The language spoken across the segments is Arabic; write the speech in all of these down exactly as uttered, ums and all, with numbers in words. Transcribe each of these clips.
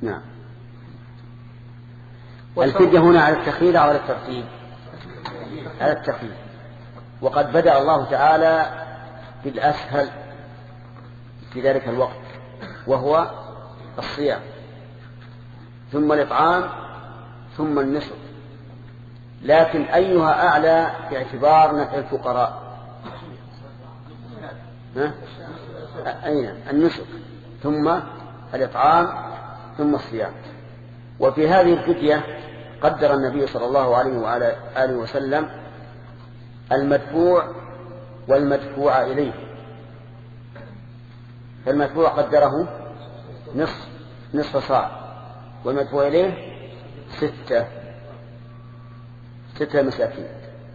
نعم. الفدية هنا على التخيير أو على الترتيب؟ على التخيير. وقد بدأ الله تعالى بالأسهل في ذلك الوقت وهو الصيام، ثم الإطعام، ثم النسك. لكن أيها أعلى باعتبار نفع الفقراء؟ ها؟ أين النسك، ثم الإطعام، ثم الصيام. وفي هذه الفدية قدر النبي صلى الله عليه وعلى آله وسلم المدفوع والمدفوع إليه. فالمدفوع قدره نصف نصف صاع، والمدفوع إليه ستة ستة مساكين.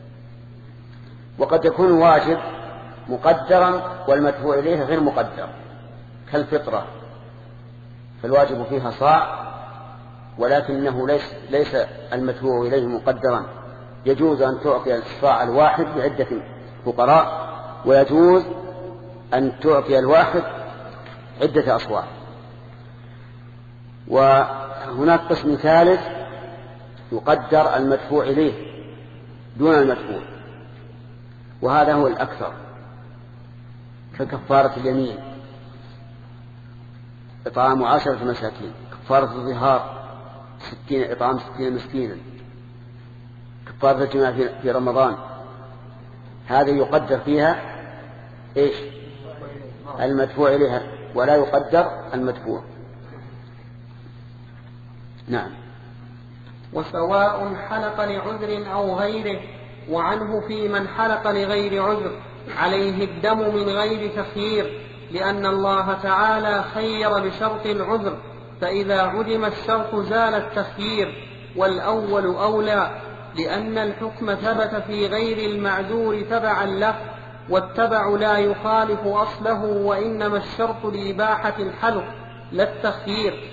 وقد يكون واجب مقدرا والمدفوع إليه غير مقدر، كالفطرة، فالواجب فيها صاع ولكنه ليس, ليس المدفوع إليه مقدرا. يجوز أن تعطي الصاع الواحد لعدة فقراء، ويجوز أن تعطي الواحد عدة أصواع. وهناك قسم ثالث يقدر المدفوع إليه دون المدفوع، وهذا هو الأكثر، ككفارة اليمين، إطعام عشرة مساكين، كفارة الظهار ستين إطعام ستين مسكينا، كفارة الجماع في رمضان. هذه يقدر فيها إيش؟ المدفوع إليها، ولا يقدر المدفوع. نعم. وسواء حلق لعذر أو غيره، وعنه في من حلق لغير عذر عليه الدم من غير تخيير، لأن الله تعالى خير بشرط العذر، فإذا عدم الشرط زال التخيير، والأول أولى، لأن الحكم ثبت في غير المعذور تبعا له، والتبع لا يخالف أصله، وإنما الشرط لإباحة الحلق لا التخيير.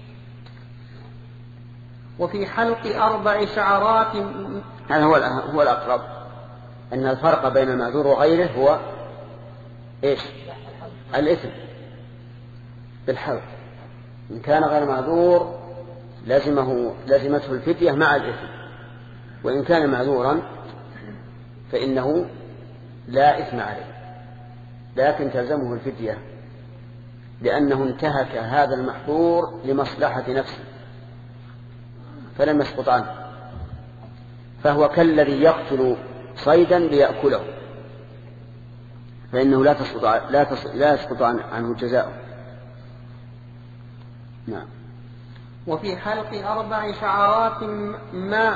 وفي حلق أربع شعرات، هذا هو هو الأقرب، أن الفرق بين المعذور وغيره هو إيش؟ الإثم بالحلق. إن كان غير معذور لازمه لازمته الفدية مع الإثم، وإن كان معذورا فإنه لا إثم عليه، لكن تلزمه الفدية لأنه انتهك هذا المحظور لمصلحة نفسه فلم يسقط عنه، فهو كالذي يقتل صيدا ليأكله، فإنه لا تسقط لا تسقط لا يسقط عنه جزاؤه. نعم. وفي حلق أربع شعرات ما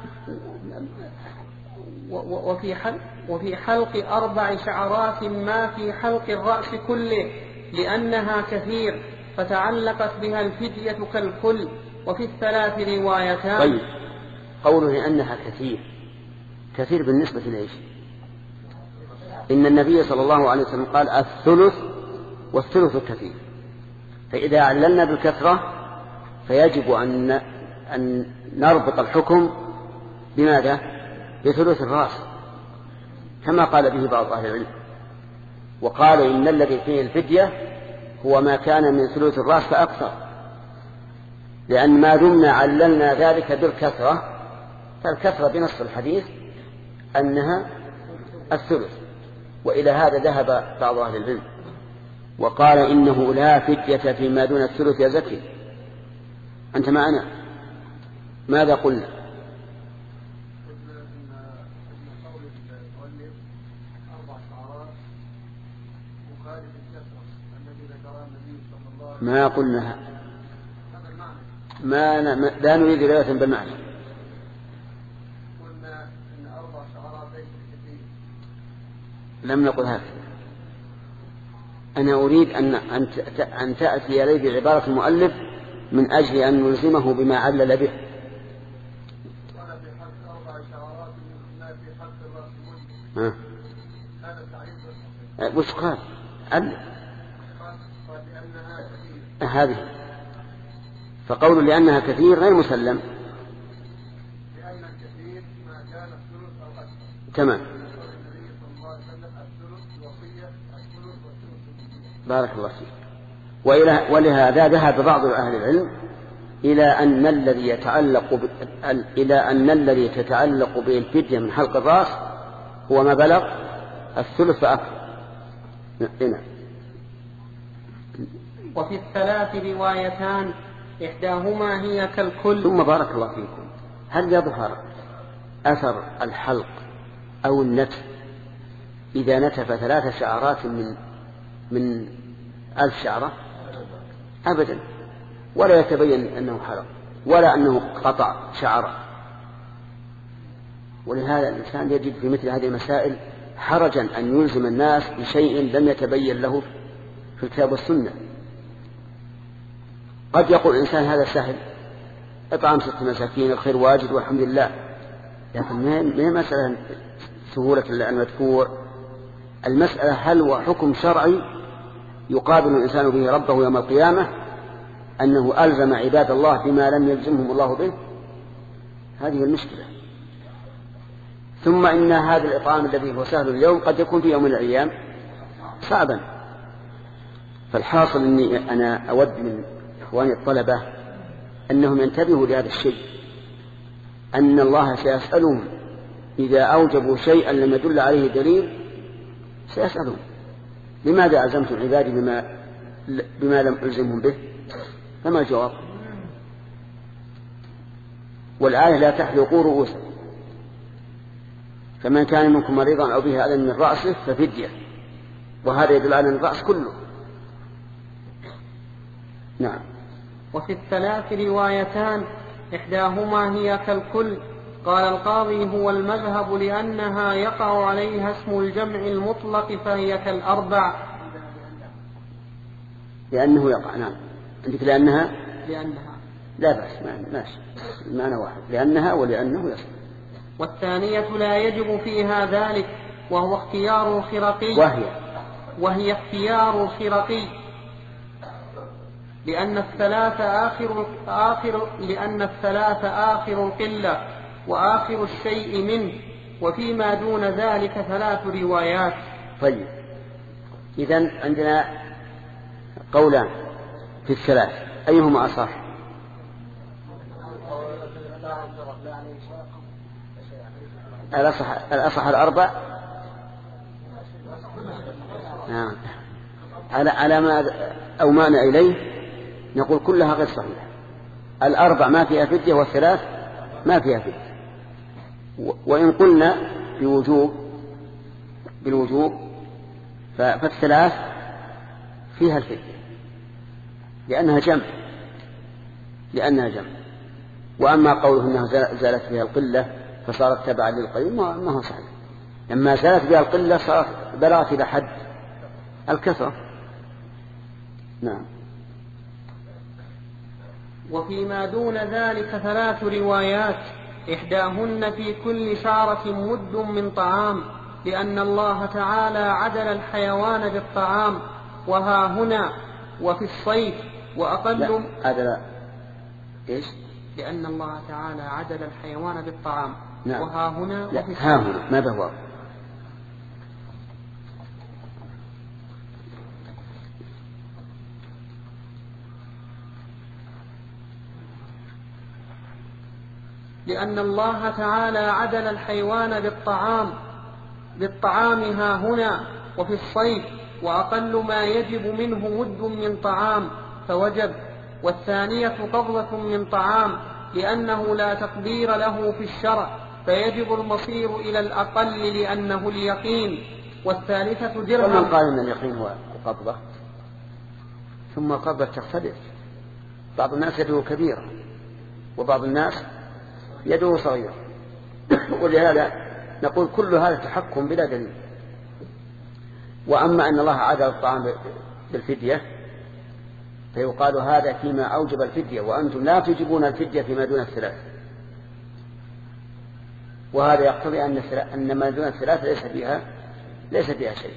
وفي حلق وفي حلق أربع شعرات ما في حلق الرأس كله، لأنها كثير فتعلقت بها الفدية كالكل. وفي الثلاث روايتان. طيب، قوله أنها كثير، كثير بالنسبة لإيش؟ إن النبي صلى الله عليه وسلم قال الثلث، والثلث كثير، فإذا عللنا بالكثرة فيجب أن أن نربط الحكم بماذا؟ بثلث الرأس، كما قال به بعض أهل العلم، وقال إن الذي فيه الفدية هو ما كان من ثلث الرأس فأكثر، لأن ما دمنا عللنا ذلك بالكثرة فالكثرة بنص الحديث أنها الثلث. وإلى هذا ذهب بعض أهل العلم وقال إنه لا فدية فيما دون الثلث يا زكي. أنت معنا؟ ماذا قلنا؟ ما قلنا ما لا نريد رواية بالمعنى. قلنا إن أربع شعرات ليس كثير. لم نقل هذا. أنا أريد أن أن تأتي لي بعبارة المؤلف من أجل أن نلزمه بما علل به. ولا في حق أربع شعرات ما في حق الرأس ها. هذا تعريف وش قال؟ علل. قال لأنها كثير. هذه فقول لأنها كثير غير مسلم. لأن الكثير ما كان الثلث أو أكثر. تمام. النبي صلى الله عليه وسلم الثلث وصية الثلث والثلث. بارك الله فيك. ولهذا ذهب بعض أهل العلم إلى أن الذي يتعلق ب... إلى أن الذي تتعلق به الفدية من حلق الرأس هو ما بلغ الثلث فأكثر. هنا. وفي الثلاث روايتان إحداهما هي كالكل. ثم بارك الله فيكم، هل يظهر أثر الحلق أو النتف إذا نتف ثلاث شعرات من من ألف شعرة؟ أبدا، ولا يتبين أنه حلق ولا أنه قطع شعر. ولهذا الإنسان يجد في مثل هذه المسائل حرجا أن يلزم الناس بشيء لم يتبين له في الكتاب والسنة. قد يقول الإنسان هذا سهل، إطعام ست مساكين الخير واجد والحمد لله، لكن ما هي مسألة سهولة المدفوع. المسألة هل هو حكم شرعي يقابل الإنسان به ربه يوم القيامة، أنه ألزم عباد الله بما لم يلزمهم الله به؟ هذه المشكلة. ثم إن هذا الإطعام الذي هو سهل اليوم قد يكون في يوم من الأيام صعبا. فالحاصل أني أنا أود من إخواني الطلبة أنهم ينتبهوا لهذا الشيء، أن الله سيسألهم إذا أوجبوا شيئا لم يدل عليه دليل، سيسألهم لماذا ألزمتم عبادي بما, بما لم ألزمهم به؟ فما الجواب؟ والآية لا تحلقوا رؤوسكم، فمن كان منكم مريضا أو به أذى من رأسه ففدية، وهذا يدل على الرأس كله. نعم. وفي الثلاث روايتان إحداهما هي كالكل. قال القاضي هو المذهب لأنها يقع عليها اسم الجمع المطلق فهي كالأربع. لأنه يقع. نعم. عندك لأنها لأنها لا بأس، ماشي، المعنى واحد، لأنها ولأنه يصح. والثانية لا يجب فيها ذلك، وهو اختيار الخرقي وهي وهي اختيار الخرقي لأن الثلاث آخر آخر لأن الثلاث آخر القلة وآخر الشيء منه، وفيما دون ذلك ثلاث روايات. طيب، إذن عندنا قولان في الثلاث، أيهما أصح؟ الأصح, الأصح الأربع. نعم. على على ما أو معنى إليه نقول كلها غير صحيحة. الأربع ما فيها فدية والثلاث ما فيها فدية. وإن قلنا بوجوب بالوجوب فالثلاث فيها الفدية لأنها جمع لأنها جمع وأما قوله أنها زالت فيها القلة فصارت تبعا للقيوم ما هو صحيح. لما زالت فيها القلة صارت بلغت إلى حد الكثرة. نعم. وفيما دون ذلك ثلاث روايات، إحداهن في كل شعرة مد من طعام، لأن الله تعالى عدل الحيوان بالطعام، وها هنا وفي الصيف وأقل. عدل إيش؟ لأن الله تعالى عدل الحيوان بالطعام. نعم. وها هنا لا. وفي الصيف. ها هنا ماذا هو؟ لأن الله تعالى عدل الحيوان بالطعام بالطعام ها هنا وفي الصيف، وأقل ما يجب منه مد من طعام فوجب. والثانية قبضة من طعام، لأنه لا تقدير له في الشرع فيجب المصير إلى الأقل لأنه اليقين. والثالثة درهم. ومن قال أن اليقين هو القبضة؟ ثم القبضة تختلف، بعض الناس يده كبيرة وبعض الناس يده صغيرة، ولهذا نقول كل هذا تحكم بلا دليل. وأما أن الله عدل الطعام بالفدية فيقال هذا فيما أوجب الفدية، وأنتم لا تجبون الفدية فيما دون الثلاث، وهذا يقتضي أن ما دون الثلاث ليس فيها ليس فيها شيء.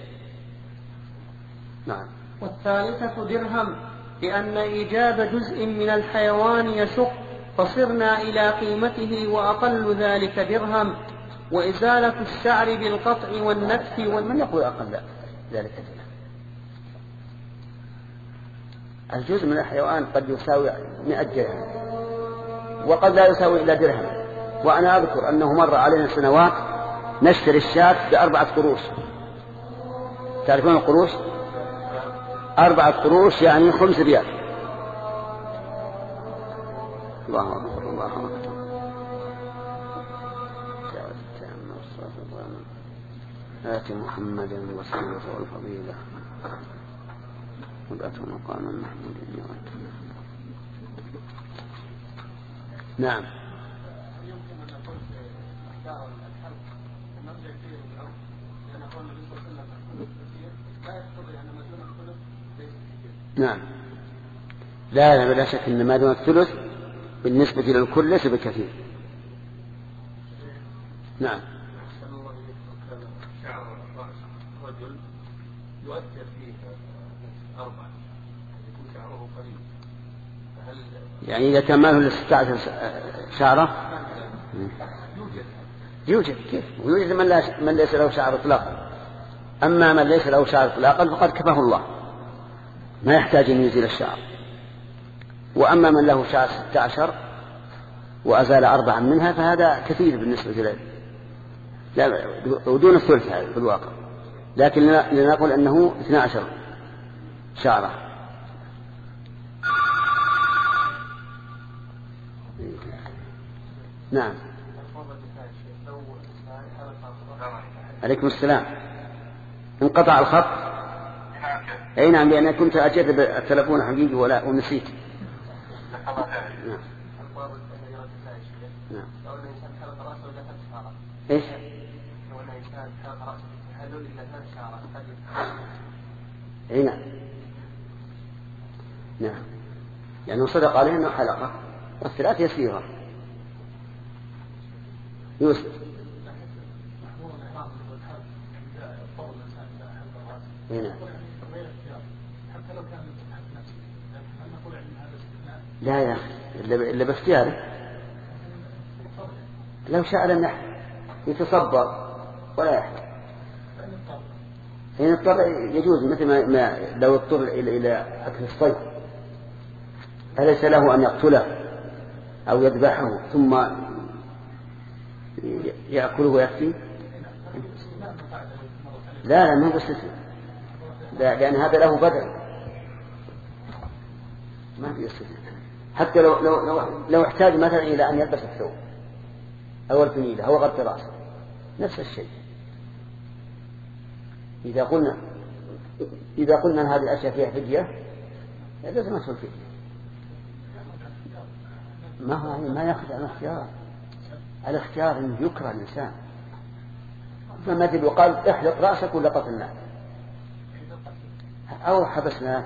نعم. والثالثة درهم، لأن إيجاب جزء من الحيوان يشق، فصرنا إلى قيمته وأقل ذلك درهم. وإزالة الشعر بالقطع والنتف وال... من يقول أقل ذلك درهم؟ الجزء من الحيوان قد يساوي مئة درهم وقد لا يساوي إلا درهم. وأنا أذكر أنه مر علينا سنوات نشتري الشاة بأربعة قروش. تعرفون القروش؟ أربعة قروش يعني خمس ريال. الله أكبر الله أكبر. آت محمدا الوسيلة والفضيلة وابعثه مقاما محمودا. نعم. نعم. لا لا بلا شك ان ما دون الثلث بالنسبة للكل ليس بكثير. نعم. شعر رجل يؤثر فيه أربعة يكون شعره قليل، فهل يعني إذا كان ماله لستة عشر شعرة يوجد يوجد كيف ويوجد من, لا من ليس له شعر إطلاقا. أما من ليس له شعر إطلاقا فقد كفاه الله ما يحتاج أن يزيل الشعر. وأما من له شعر ستة عشر وأزال أربعا منها فهذا كثير بالنسبة له، لا ودون الثلث هذا في الواقع، لكن لنقول أنه اثنى عشر شعرة. نعم. عليكم السلام. انقطع الخط. اي نعم لأن كنت أجرب التلفون حقيقي ولا ونسيت. نعم. نعم. ايش؟ اي نعم. نعم. يعني صدق عليه انه حلقة والثلاث يسيرة. يوسف. هنا. لا يا أخي إلا باختياره. لو شاء لم يحل يتصبر ولا يحل. إن اضطر يجوز مثل ما لو اضطر إلى إلى أكل الصيد أليس له أن يقتله أو يذبحه ثم يأكله ويكفي؟ لا لا ما بستثناء، لأن هذا له بدل ما في استثناء. حتى لو لو لو, لو احتاج مثلا إلى أن يلبس الثوب أو الفنيلة أو غطي رأسه نفس الشيء. إذا قلنا إذا قلنا أن هذه الأشياء فيها فدية لازم ندخل فدية. ما هو ما يأخذ عن الاختيار. الاختيار إنه يكره الإنسان. فمثل وقال احلق رأسك ولا قتلناك أو حبسناك.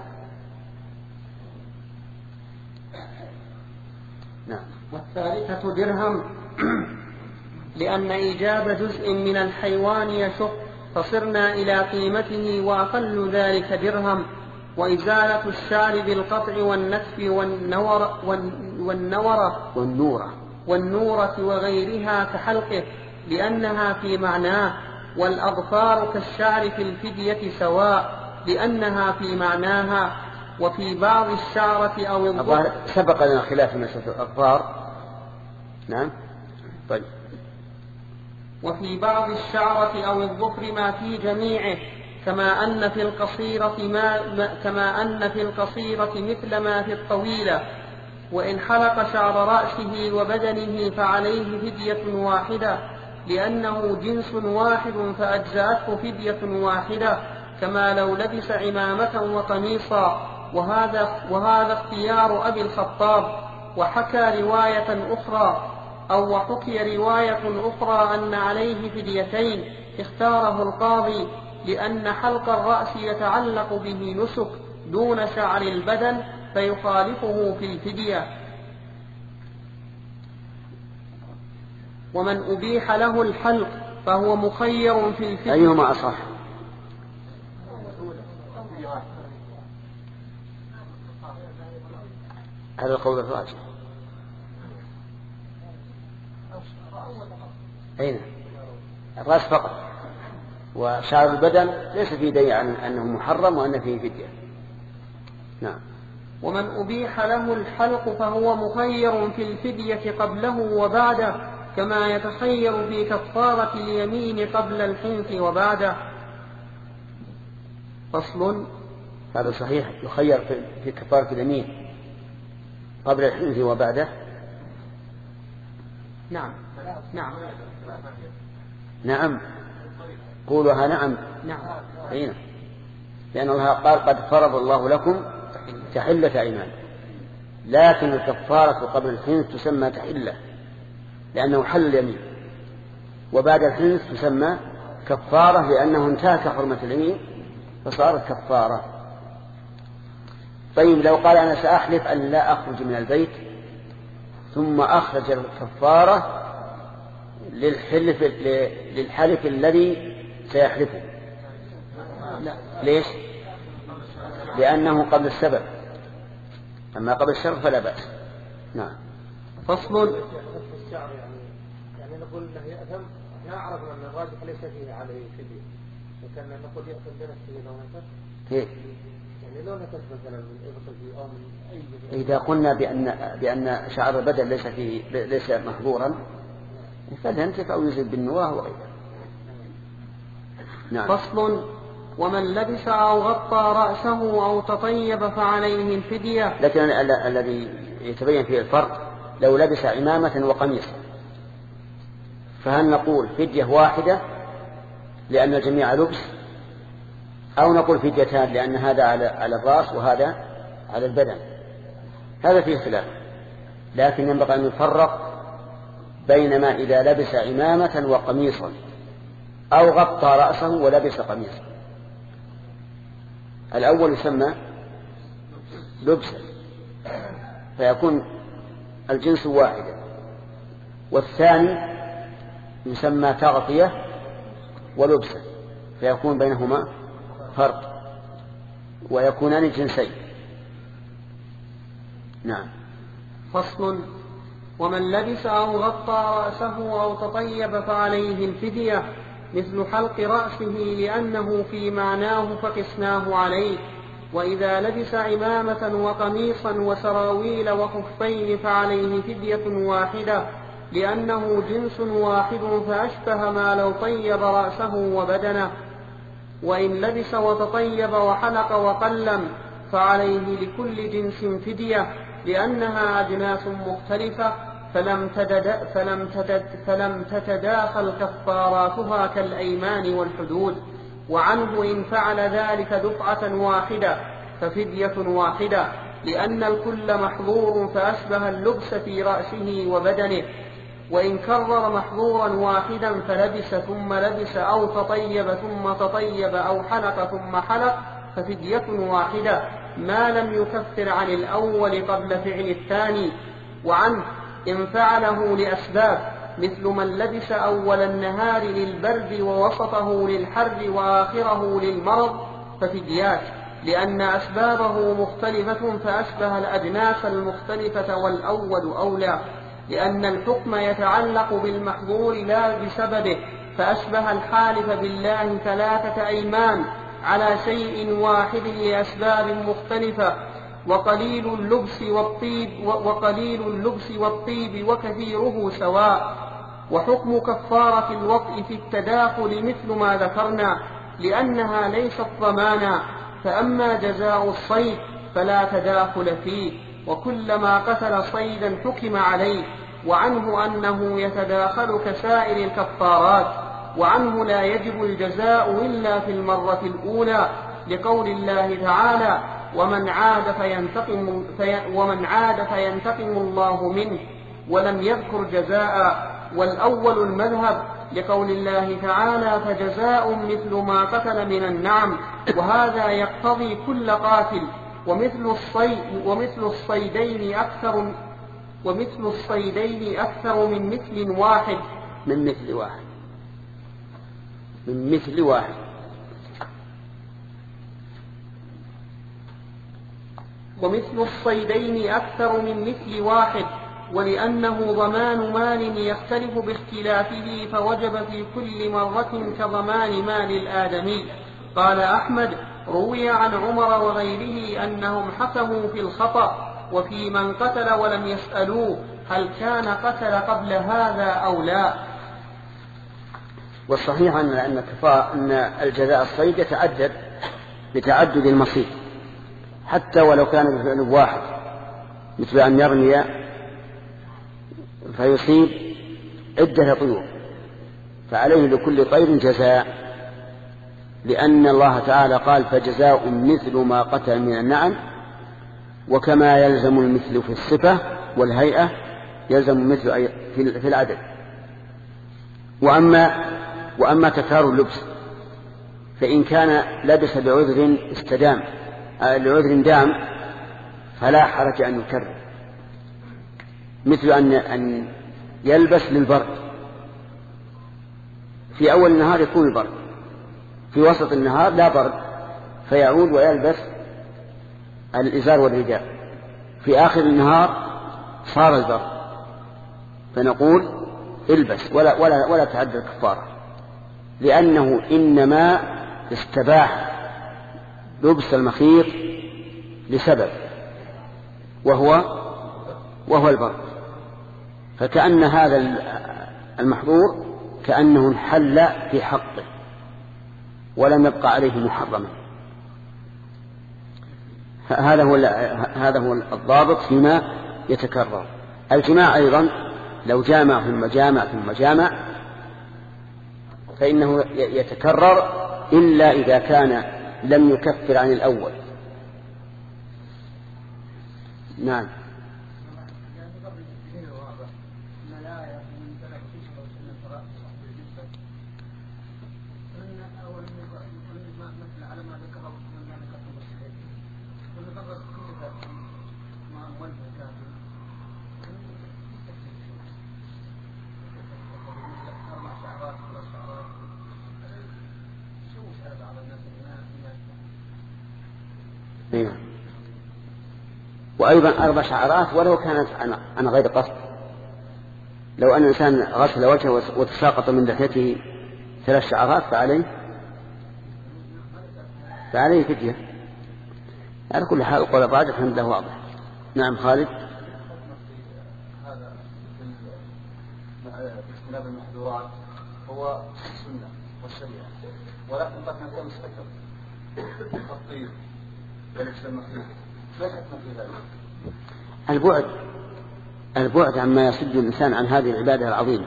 نعم. والثالثة درهم لأن إيجاب جزء من الحيوان يشق فصرنا إلى قيمته وأقل ذلك درهم. وإزالة الشعر بالقطع والنتف والنور والنورة والنورة والنورة وغيرها كحلقه لأنها في معناه. والأظفار كالشعر في الفدية سواء لأنها في معناها. وفي بعض الشعرة أو الظفر سبق لنا خلاف مسألة الأظفار. نعم. طيب. وفي بعض الشعرة أو الظفر ما في جميعه كما أن في القصيرة ما كما أن في القصيرة مثل ما في الطويلة. وإن حلق شعر رأسه وبدنه فعليه فدية واحدة لأنه جنس واحد فأجزأته فدية واحدة كما لو لبس عمامة وقميصا. وهذا, وهذا اختيار أبي الخطاب. وحكى رواية أخرى أو وحكي رواية أخرى أن عليه فديتين اختاره القاضي لأن حلق الرأس يتعلق به نسك دون شعر البدن فيخالفه في الفدية. ومن أبيح له الحلق فهو مخير في الفدية. أيهما أصح؟ هذا القول الراجح. أين الرأس فقط وشعر البدن ليس فيه دليل عن أنه محرم وأن فيه فدية. نعم. ومن أبيح له الحلق فهو مخير في الفدية قبله وبعده، كما يتخير في كفارة اليمين قبل الحنث وبعده. فصل. هذا صحيح، يخير في كفارة اليمين قبل الحنث وبعده. نعم نعم نعم قولها نعم نعم هنا. لأن الله قال قد فرض الله لكم تحلة أيمان، لكن الكفارة قبل الحنث تسمى تحلة لأنه حل اليمين، وبعد الحنث تسمى كفارة لأنه انتهك حرمة اليمين فصارت كفارة. طيب لو قال أنا سأحلف أن لا أخرج من البيت ثم أخرج الكفارة للحلف للحلف الذي سيحلفه، لا. ليش؟ لأنه قبل السبب، أما قبل الشرط فلا بأس. نعم. فصل. يعني نقول انه يأثم، احنا عرفنا ان الراجح ليس فيه عليه فدية، وكان نقول يأثم بنفسه لو نكف. كيف؟ يعني لو نكف مثلا من ابط فيه او من اي. إذا قلنا بأن بأن شعر البدن ليس فيه ليس محظورا فلينتف أو يزيد بالنواه وغيره. نعم. فصل. ومن لبس أو غطى رأسه أو تطيب فعليه الفدية. لكن الذي يتبين فيه الفرق لو لبس عمامة وقميص، فهل نقول فدية واحدة لأن الجميع لبس، أو نقول فديتان لأن هذا على الرأس وهذا على البدن؟ هذا فيه خلاف، لكن ينبغي أن يفرق بينما إذا لبس عمامة وقميصا أو غطى رأسه ولبس قميصا. الأول يسمى لبسا فيكون الجنس واحدا، والثاني يسمى تغطية ولبسا فيكون بينهما فرق ويكونان جنسين. نعم. فصل. ومن لبس أو غطى رأسه أو تطيب فعليه الفدية مثل حلق رأسه لأنه في معناه فقسناه عليه. وإذا لبس عمامة وقميصا وسراويل وخفين فعليه فدية واحدة لأنه جنس واحد فأشبه ما لو طيب رأسه وبدنه. وإن لبس وتطيب وحلق وقلم فعليه لكل جنس فدية لأنها أجناس مختلفة فلم, تدد فلم, تدد فلم تتداخل كفاراتها كالأيمان والحدود. وعنه إن فعل ذلك دفعة واحدة ففدية واحدة لأن الكل محظور فأشبه اللبس في رأسه وبدنه. وإن كرر محظورا واحدا فلبس ثم لبس أو تطيب ثم تطيب أو حلق ثم حلق ففدية واحدة ما لم يكفر عن الأول قبل فعل الثاني. وعنه إن فعله لأسباب مثل من لبس أول النهار للبرد ووسطه للحر وآخره للمرض ففديات لأن أسبابه مختلفة فأشبه الأجناس المختلفة والأول أولى لأن الحكم يتعلق بالمحظور لا بسببه فأشبه الحالف بالله ثلاثة أيمان على شيء واحد لأسباب مختلفة. وقليل اللبس والطيب وقليل اللبس والطيب وكثيره سواء. وحكم كفارة الوطء في التداخل مثل ما ذكرنا لأنها ليست ضمانا. فأما جزاء الصيد فلا تداخل فيه وكلما قتل صيدا حكم عليه. وعنه أنه يتداخل كسائر الكفارات. وعنه لا يجب الجزاء إلا في المرة الأولى لقول الله تعالى ومن عاد فينتقم, في ومن عاد فينتقم الله منه ولم يذكر جزاء. والأول المذهب لقول الله تعالى فجزاء مثل ما قتل من النعم وهذا يقتضي كل قاتل. ومثل الصيد ومثل الصيدين أكثر ومثل الصيدين أكثر من مثل واحد من مثل واحد من مثل واحد ومثل الصيدين أكثر من مثل واحد ولأنه ضمان مال يختلف باختلافه فوجب في كل مرة كضمان مال الآدمي. قال أحمد روي عن عمر وغيره أنهم حكموا في الخطأ وفي من قتل ولم يسألوه هل كان قتل قبل هذا أو لا. والصحيح أن أن الجزاء الصيد يتعدد بتعدد المصيد حتى ولو كان بفعل واحد، مثل أن يرمي فيصيب عدة طيور فعليه لكل طير جزاء، لأن الله تعالى قال فجزاء مثل ما قتل من النعم، وكما يلزم المثل في الصفة والهيئة يلزم المثل في العدد. وأما, وأما تكرار اللبس فإن كان لبس بعذر استدام لعذر دام فلا حرج أن يكرر، مثل أن يلبس للبرد، في أول النهار يكون البرد، في وسط النهار لا برد فيعود ويلبس الإزار والرداء، في آخر النهار صار البرد فنقول البس ولا, ولا, ولا تعد الكفارة، لأنه إنما استباح لبس المخيط لسبب وهو وهو البرد، فكأن هذا المحظور كأنه انحل في حقه ولم يبقى عليه محرما. هذا هو هذا هو الضابط فيما يتكرر. الجماع أيضا لو جامع ثم جامع ثم جامع فإنه يتكرر إلا إذا كان لم يكفر عن الأول. نعم. وأيضا أربع شعرات ولو كانت عن غير قصد، لو أن الإنسان غسل وجهه وتساقط من لحيته ثلاث شعرات فعليه فعليه فدية. على كل حال قول الراجح الحمد لله واضح. نعم خالد. هذا باجتناب المحظورات هو السنة والشريعة، ولكن قد كان مستكبر التطير ولبس المخيط لا حكمة في ذلك. البعد البعد عما يصد الإنسان عن هذه العبادة العظيمة،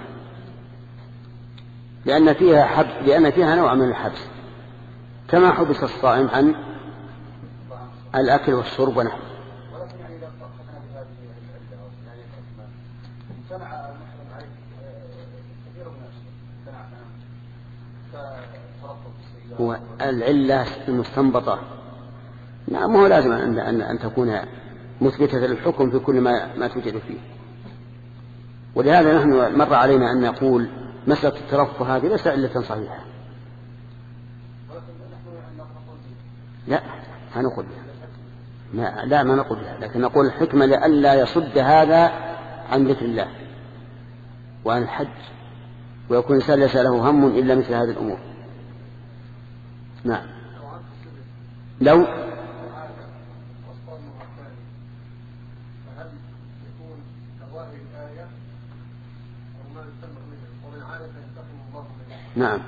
لأن فيها حبس، لأن فيها نوع من الحبس، كما حبس الصائم عن الأكل والشرب ونحوه. ولكن يعني إذا فقدنا بهذه العلة يعني الحكمة امتنع المحرم عليه كثير من الأشياء، امتنع فترفض السيئات. هو العلة المستنبطة نعم، هو لازم أن, أن, أن تكون مثبتة للحكم في كل ما, ما توجد فيه. ولهذا نحن مر علينا أن نقول مسألة الترفه هذه ليس علة صحيحة. لا ما نقول بها. ما لا ما نقول بها، لكن نقول الحكمة لئلا يصد هذا عن ذكر الله وعن الحج، ويكون الإنسان ليس له هم إلا مثل هذه الأمور. نعم. لو نعم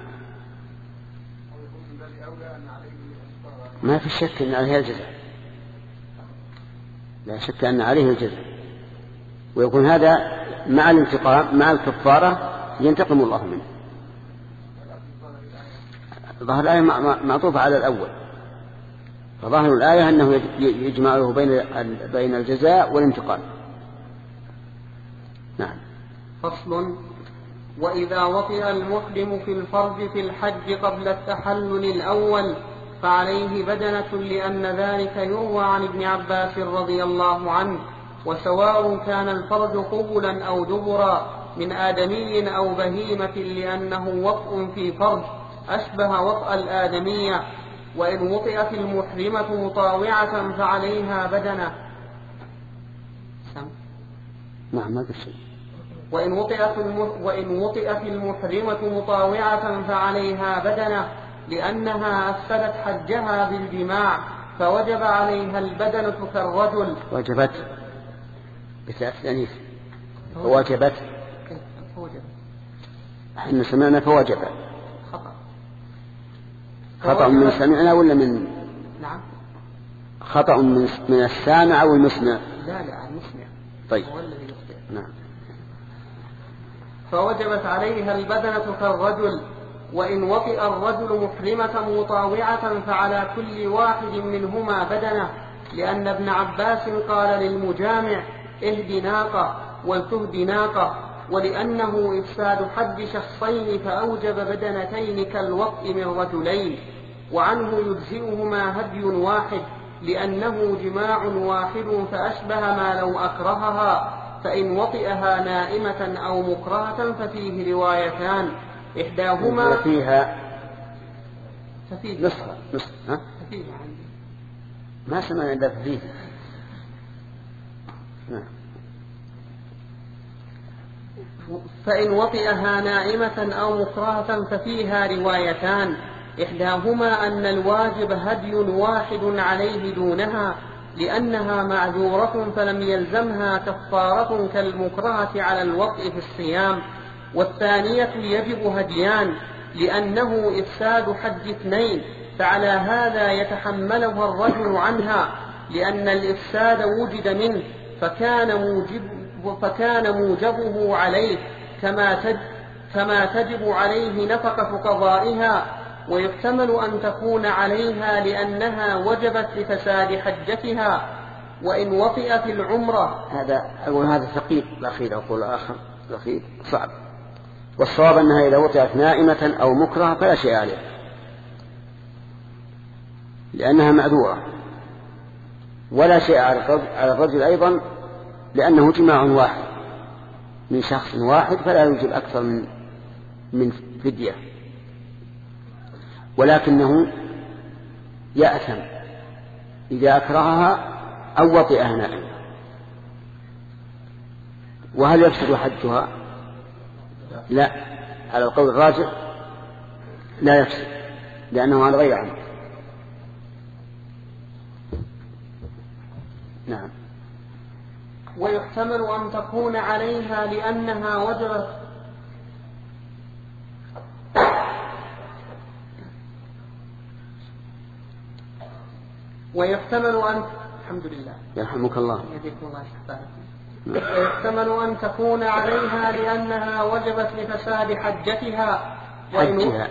ما في شك أن عليه الجزاء، لا شك أن عليه الجزاء، ويكون هذا مع الانتقام مع الكفارة ينتقم الله منه. ظاهر الآية معطوفة على الأول، فظاهر الآية أنه يجمع له بين بين الجزاء والانتقام. نعم. فصل. وإذا وطئ المحرم في الفرج في الحج قبل التحلل الأول فعليه بدنة، لأن ذلك يروى عن ابن عباس رضي الله عنه، وسواء كان الفرج قبلا أو دبرا من آدمي أو بهيمة، لأنه وطء في فرج أشبه وطأ الآدمية. وإن وطئت المحرمة مطاوعة فعليها بدنة. نعم هذا الشيء. وإن وطئت وإن وطئت المحرمة مطاوعة فعليها بدنة، لأنها أفسدت حجها بالجماع فوجب عليها البدنة كالرجل. وجبت بتأنيث فوجبت احنا سمعنا فوجب. خطأ. خطأ من سمعنا ولا من نعم خطأ من من السامع أو المسمع؟ لا لا المسمع. طيب هو الذي يخطئ. نعم. فوجبت عليها البدنة كالرجل وإن وطئ الرجل محرمة مطاوعة فعلى كل واحد منهما بدنة لأن ابن عباس قال للمجامع اهد ناقة ولتهد ناقة ولأنه إفساد حد شخصين فأوجب بدنتين كالوطء من رجلين وعنه يجزئهما هدي واحد لأنه جماع واحد فأشبه ما لو أكرهها فإن وطئها نائمة أو مكرهة ففيه روايتان إحداهما فيها ففيه نسخة نسخة ها؟ ففيه عندي ما سمعنا إلا ففيه. نعم. فإن وطئها نائمة أو مكرهة ففيها روايتان إحداهما أن الواجب هدي واحد عليه دونها لأنها معذورة فلم يلزمها كفارة كالمكرهة على الوطء في الصيام والثانية يجب هديان لأنه إفساد حد اثنين فعلى هذا يتحمله الرجل عنها لأن الإفساد وجد منه فكان موجب فكان موجبه عليه كما تجب, كما تجب عليه نفقة قضائها ويحتمل أن تكون عليها لأنها وجبت لفساد حجتها وإن وطئ في العمرة. هذا أقول هذا ثقيل الأخير أقول الآخر ثقيل صعب والصواب أنها إذا وطئت نائمة أو مكرهة فلا شيء عليها لأنها معذورة ولا شيء على الرجل أيضا لأنه جماع واحد من شخص واحد فلا يوجب أكثر من من فدية ولكنه يأثم إذا أكرهها أو وطئها نائمة. وهل يفسد حجها؟ لا على القول الراجح لا يفسد لأنه على غير عمد. نعم. ويحتمل أن تكون عليها لأنها وجبت ويحتمل أن الحمد لله يرحمك الله يهديكم الله ويحتمل أن تكون عليها لأنها وجبت لفساد حجتها حجها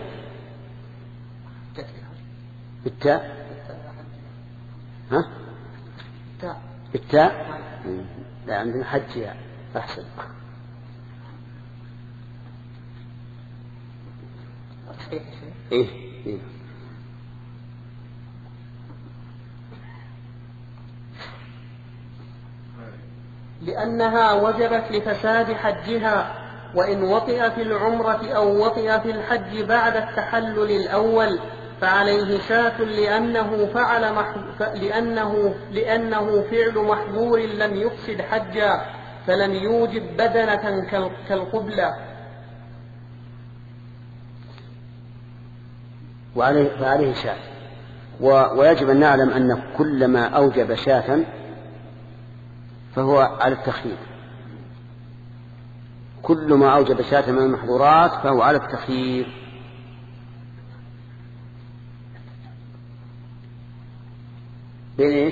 بالتاء ها بالتاء بالتاء لا عندنا حجها أحسن. إيه إيه لأنها وجبت لفساد حجها وإن وطئ في العمرة أو وطئ في الحج بعد التحلل الأول فعليه شاة لأنه فعل مح... لأنه لأنه فعل محظور لم يفسد حجا فلم يوجب بدنة كالقبلة. وعليه فعليه شاة و... ويجب أن نعلم أن كل ما أوجب شاة فهو على التخيير. كل ما أوجب شاة من المحظورات فهو على التخيير. بين إيش؟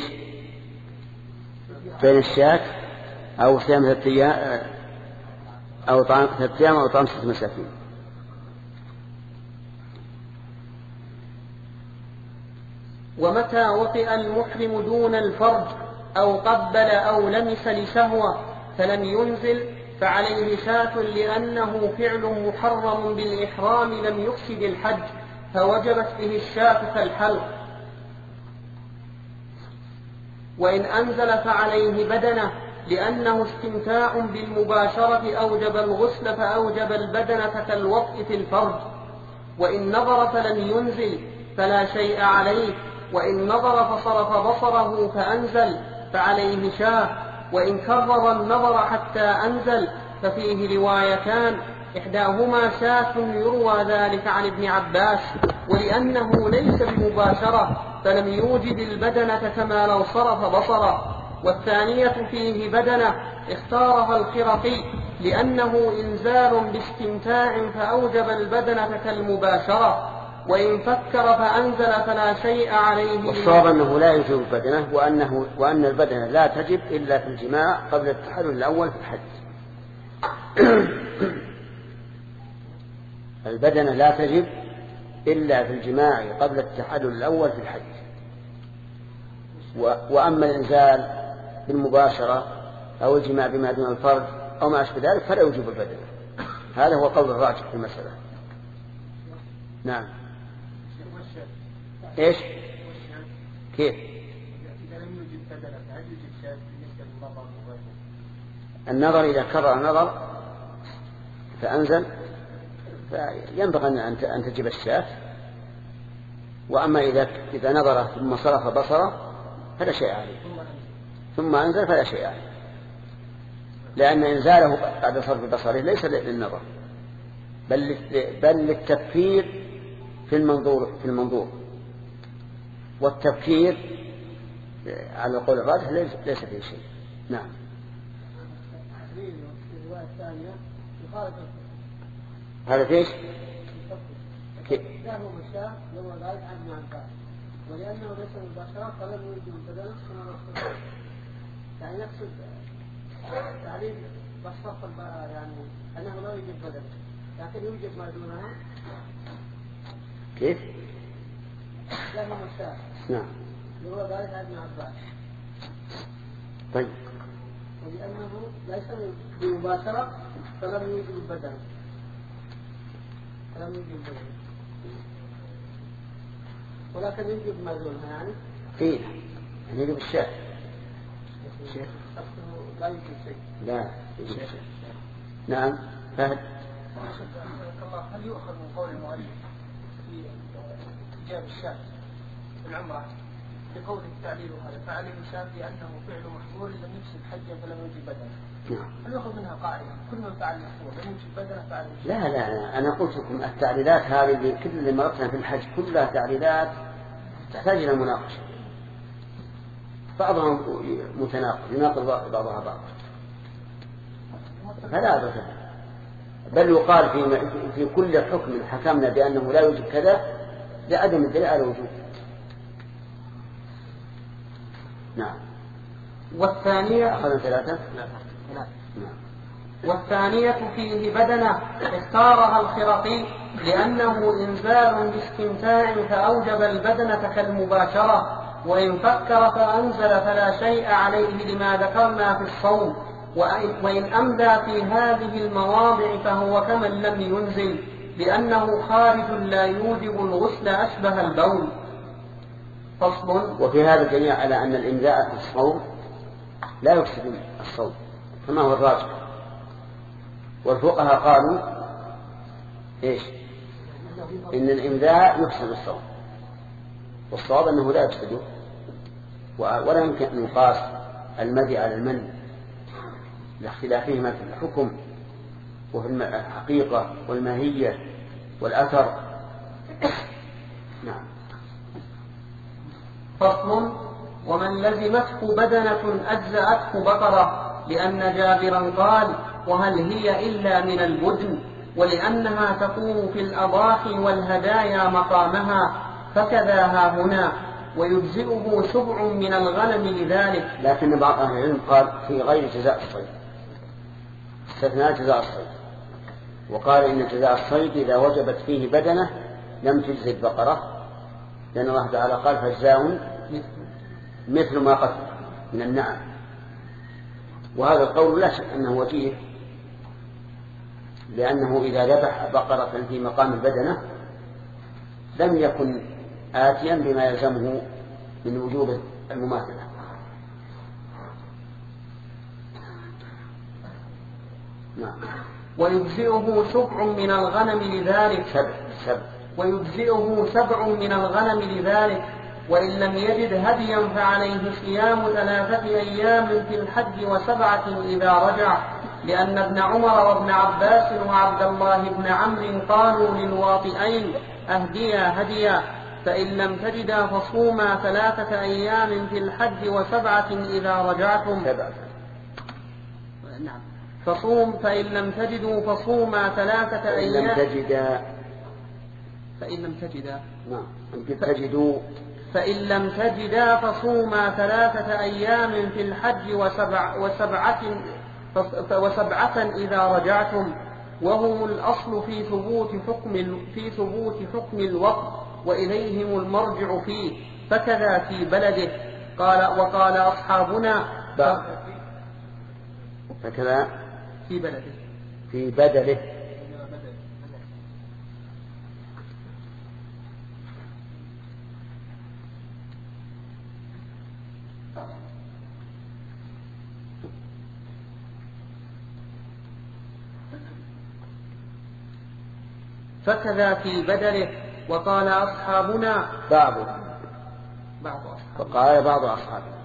بين الشاة أو صيام ثلاثة أيام أو طعام ثلاثة أيام أو طعام ستة مساكين. ومتى وطئ المحرم دون الفرج أو قبل أو لمس لشهوة فلم ينزل فعليه شاة لأنه فعل محرم بالإحرام لم يفسد الحج فوجبت به الشاة كالحلق. وإن أنزل فعليه بدنة لأنه استمتاع بالمباشرة أوجب الغسل فأوجب البدنة كالوطء في الفرج. وإن نظر فلم ينزل فلا شيء عليه وإن نظر فصرف بصره فأنزل فعليه شاة وإن كرر النظر حتى أنزل ففيه روايتان إحداهما شاة يروى ذلك عن ابن عباس، ولأنه ليس بمباشرة فلم يوجد البدنة كما لو صرف بصرا. والثانية فيه بدنة اختارها الخرقي لأنه إنزال باستمتاع فأوجب البدنة كالمباشرة، وإن فكر فأنزل فلا شيء عليه. والصواب أنه لا يوجب البدنة، وأنه وأن البدنة لا تجب إلا في الجماع قبل التحلل الأول في الحج. البدنة لا تجب إلا في الجماع قبل التحلل الأول في الحج. وأما الإنزال بالمباشرة أو الجماع بما دون الفرج أو ما أشبه ذلك فلا يوجب البدنة. هذا هو قول الراجح في المسألة. نعم. إيش؟ كيف؟ النظر إذا كرر النظر فأنزل فينبغي أن تجب الشاة. وأما إذا إذا نظر ثم صرف بصره فلا شيء عليه، ثم أنزل فلا شيء عليه، لأن إنزاله بعد صرف بصره ليس للنظر بل بل للتفكير في المنظور في المنظور والتفكير على القول الراجح ليس فيه شيء. نعم. هذا فيش كيف؟ ولأنه ليس مباشرة فلم يوجد البدنة كما نقصد، يعني نقصد تعليل بشرط يعني أنه لا يوجد بدنة لكن يوجد ما دونها. كيف؟ له مشاة. نعم. هو ذلك عن ابن عباس. طيب. ولأنه ليس بمباشرة فلم يوجد البدنة. فلم يوجد البدنة. ولكن يجب ما دونها يعني؟ إيه يعني يجب الشاة. شيخ لا يجب شيء. لا يجب شيء. نعم. فهد. هل يؤخذ من قول المؤلف في إيجاب الشاة في العمرة بقول التعليل هذا فعل الإنسان بأنه فعل محظور لم يفسد حجا فلم يوجب بدنه؟ نعم. هل يؤخذ منها قاعدة كل من فعل محظور لم يوجب بدنه فعل؟ لا لا أنا قلت لكم التعليلات هذه اللي كل اللي مرتنا في الحج كلها تعليلات تحتاج إلى مناقشة، بعضها متناقض يناقض بعضها بعض فلا أدرك. بل يقال في في كل حكم حكمنا بأنه لا يوجب كذا لعدم الدليل على وجوب. نعم. والثانية أخذنا ثلاثة. نعم. والثانية فيه بدنة اختارها الخرقي لأنه إنزال باستمتاع فأوجب البدنة كالمباشرة، وإن فكر فأنزل فلا شيء عليه لما ذكرنا في الصوم، وإن أمدى في هذه المواضع فهو كمن لم ينزل لأنه خارج لا يوجب الغسل أشبه البول. فصل. وفي هذا الدليل على أن الإمداء في الصوم لا يفسد الصوم كما هو الراجح. والفقهاء قالوا إيش؟ إن الإمداء يفسد الصوم، والصواب أنه لا يفسده، ولا يمكن أن يقاس المدي على المن لاختلافهما في الحكم وفي الحقيقة والماهية والأثر. نعم. فصل. ومن لزمته بدنة أجزأته بقرة، لأن جابرا قال وهل هي إلا من البدن، ولأنها تكون في الأضاحي والهدايا مقامها، فكذا ها هنا، ويجزئه سبع من الغنم لذلك. لكن بعض أهل العلم قال في غير جزاء الصيد، استثناء جزاء الصيد، وقال إن جزاء الصيد إذا وجبت فيه بدنة لم تجزي البقرة، لأن الله تعالى قال فجزاء مثل ما قتل من النعم. وهذا القول لا شك أنه وجيه، لأنه إذا ذبح بقرة في مقام البدنة لم يكن آتيا بما يلزمه من وجوب المماثلة. نعم. ويجزئه سبع من الغنم لذلك. سبع سبع. ويجزئه سبع من الغنم لذلك، وإن لم يجد هديا فعليه صيام ثلاثة أيام في الحج وسبعة إذا رجع، لأن ابن عمر وابن عباس وعبد الله بن عمرو قالوا للواطئين أهديا هديا، فإن لم تجدا فصوما ثلاثة أيام في الحج وسبعة إذا رجعتم. نعم. فصوم فإن لم تجدوا فصوما ثلاثة أيام. فإن لم تجدا فإن لم تجدا نعم تجدوا فإن لم تجدا فصوما ثلاثة أيام في الحج وسبع وسبعة وسبعة إذا رجعتم، وهم الأصل في ثبوت حكم في ثبوت حكم الوقت وإليهم المرجع فيه، فكذا في بلده. قال وقال أصحابنا فكذا في بلده في بدله فكذا في بدله. وقال أصحابنا بعض بعض أصحابنا وقال بعض أصحابنا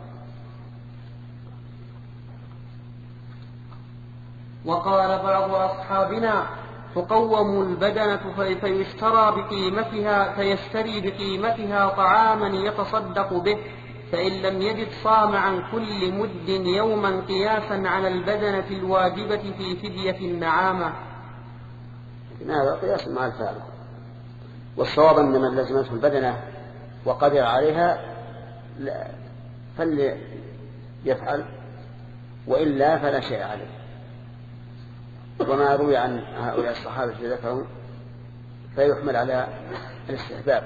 وقال بعض أصحابنا تقوم البدنة فيشترى بقيمتها فيشتري بقيمتها طعاما يتصدق به، فإن لم يجد صام عن كل مد يوما قياسا على البدنة الواجبة في فدية النعامة. هذا قياس مع الفارق، والصواب أن من لزمته البدنة وقدر عليها فليفعل، وإلا فلا شيء عليه. وما روي عن هؤلاء الصحابة الذين ذكروا فيحمل على الاستحباب.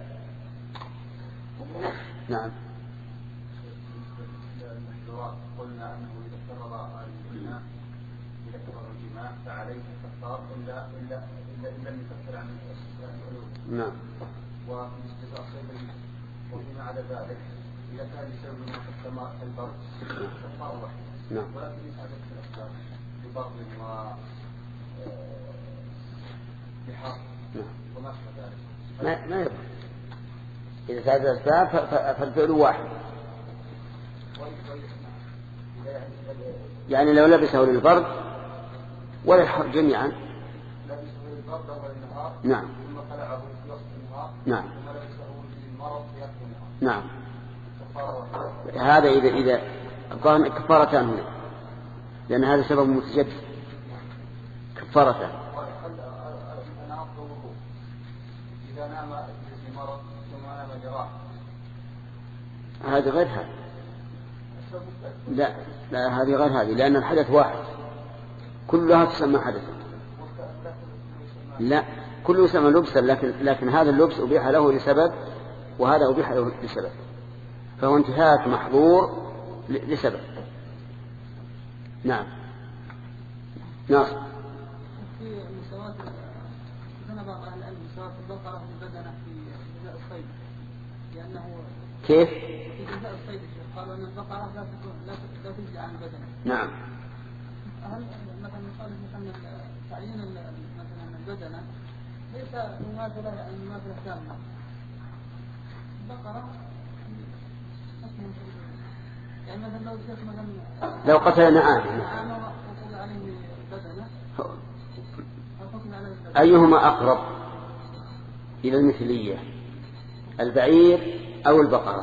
نعم. قلنا أنه إذا افترض الجماع إذا افترض الجماع فعليه كفار إلا إلا إلا إلا أن يكفر عن العلوم. نعم. وفي استثناء الصيد وفيما عدا ذلك إذا كان بسبب ما كما البرد كفار واحد. نعم. ولكن هذا الأسباب ببرد و بحر وما أشبه ذلك. ما ما يبقى. إذا كانت الأسباب فالفعل واحد. يعني لو لبسه للبرد وللحر جميعا. لبسه للبرد وللنهار. نعم. ثم خلعه في وسط النهار. نعم. ثم لبسه للمرض في آخر النهار. نعم. كفارة. هذا إذا إذا الظاهر كفارتان هنا، لأن هذا سبب متجدد. كفارتان. أنا أفضل إذا نام بمرض ثم نام جراح. هذا غير هذا. لا لا هذه غير هذه، لأن الحدث واحد كلها تسمى حدثا. لا كله يسمى لبسا، لكن لكن هذا اللبس أبيح له لسبب وهذا أبيح له لسبب، فهو انتهاك محظور لسبب. نعم. ناصر. في مساواة أنا بعض أهل العلم مساواة البقرة بالبدنة في جزاء الصيد، لأنه كيف؟ في جزاء الصيد قالوا أن البقرة لا تكون لا لا تجزي عن البدنة. نعم. هل مثلا قال مثلا تعيين مثلا البدنة ليس مماثلة يعني مماثلة تامة. البقرة يعني مثلا لو شيخ مثلا لو قتل نعام أيهما أقرب إلى المثلية، البعير أو البقرة؟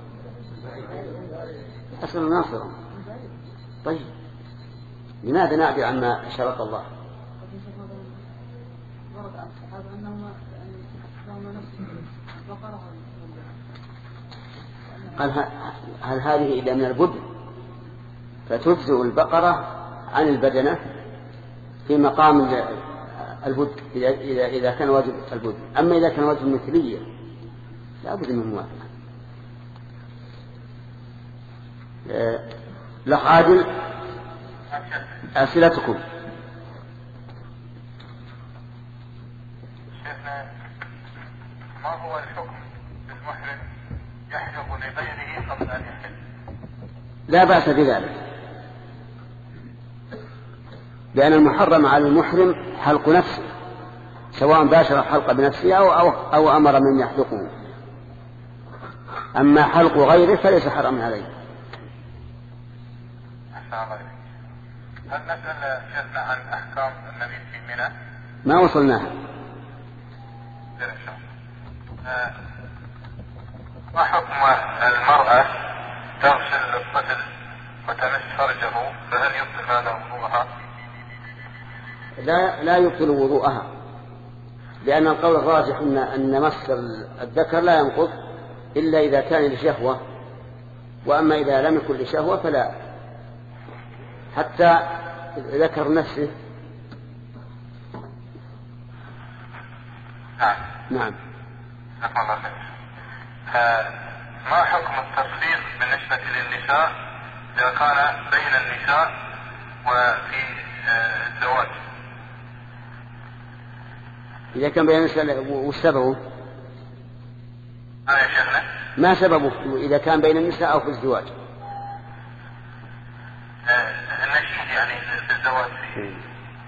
أصل ناصر. طيب لماذا نعدي عما شرط الله؟ قال هل هذه إلا من البدن فتجزئ البقرة عن البدنة في مقام البدن إذا إذا كان واجب البدن، أما إذا كان واجب مثلية لا بد من موافقة. الأخ عادل أسئلتكم. شيخنا ما هو الحكم بالمحرم يحلق لغيره قبل أن يحل؟ لا بأس بذلك، لأن المحرم على المحرم حلق نفسه، سواء باشر الحلق بنفسه أو, أو, أو أمر من يحلقه. أما حلق غيره فليس حراما عليه. هل نسأل شيخنا عن أحكام النبي في منى؟ ما وصلناها. ما حكم المرأة تغسل الطفل وتمس فرجه، فهل يبطل هذا وضوءها؟ لا لا يبطل وضوءها، لأن القول الراجح أن أن مس الذكر لا ينقض إلا إذا كان لشهوة، وأما إذا لم يكن لشهوة فلا، حتى ذكر نفسه. نعم. نعم. الله خير. ما حكم التصفيق بالنسبة للنساء إذا كان بين النساء وفي الزواج؟ إذا كان بين النساء والسبب أنا يا شيخنا ما سببه إذا كان بين النساء أو في الزواج؟ النشيد يعني في الزواج فيه.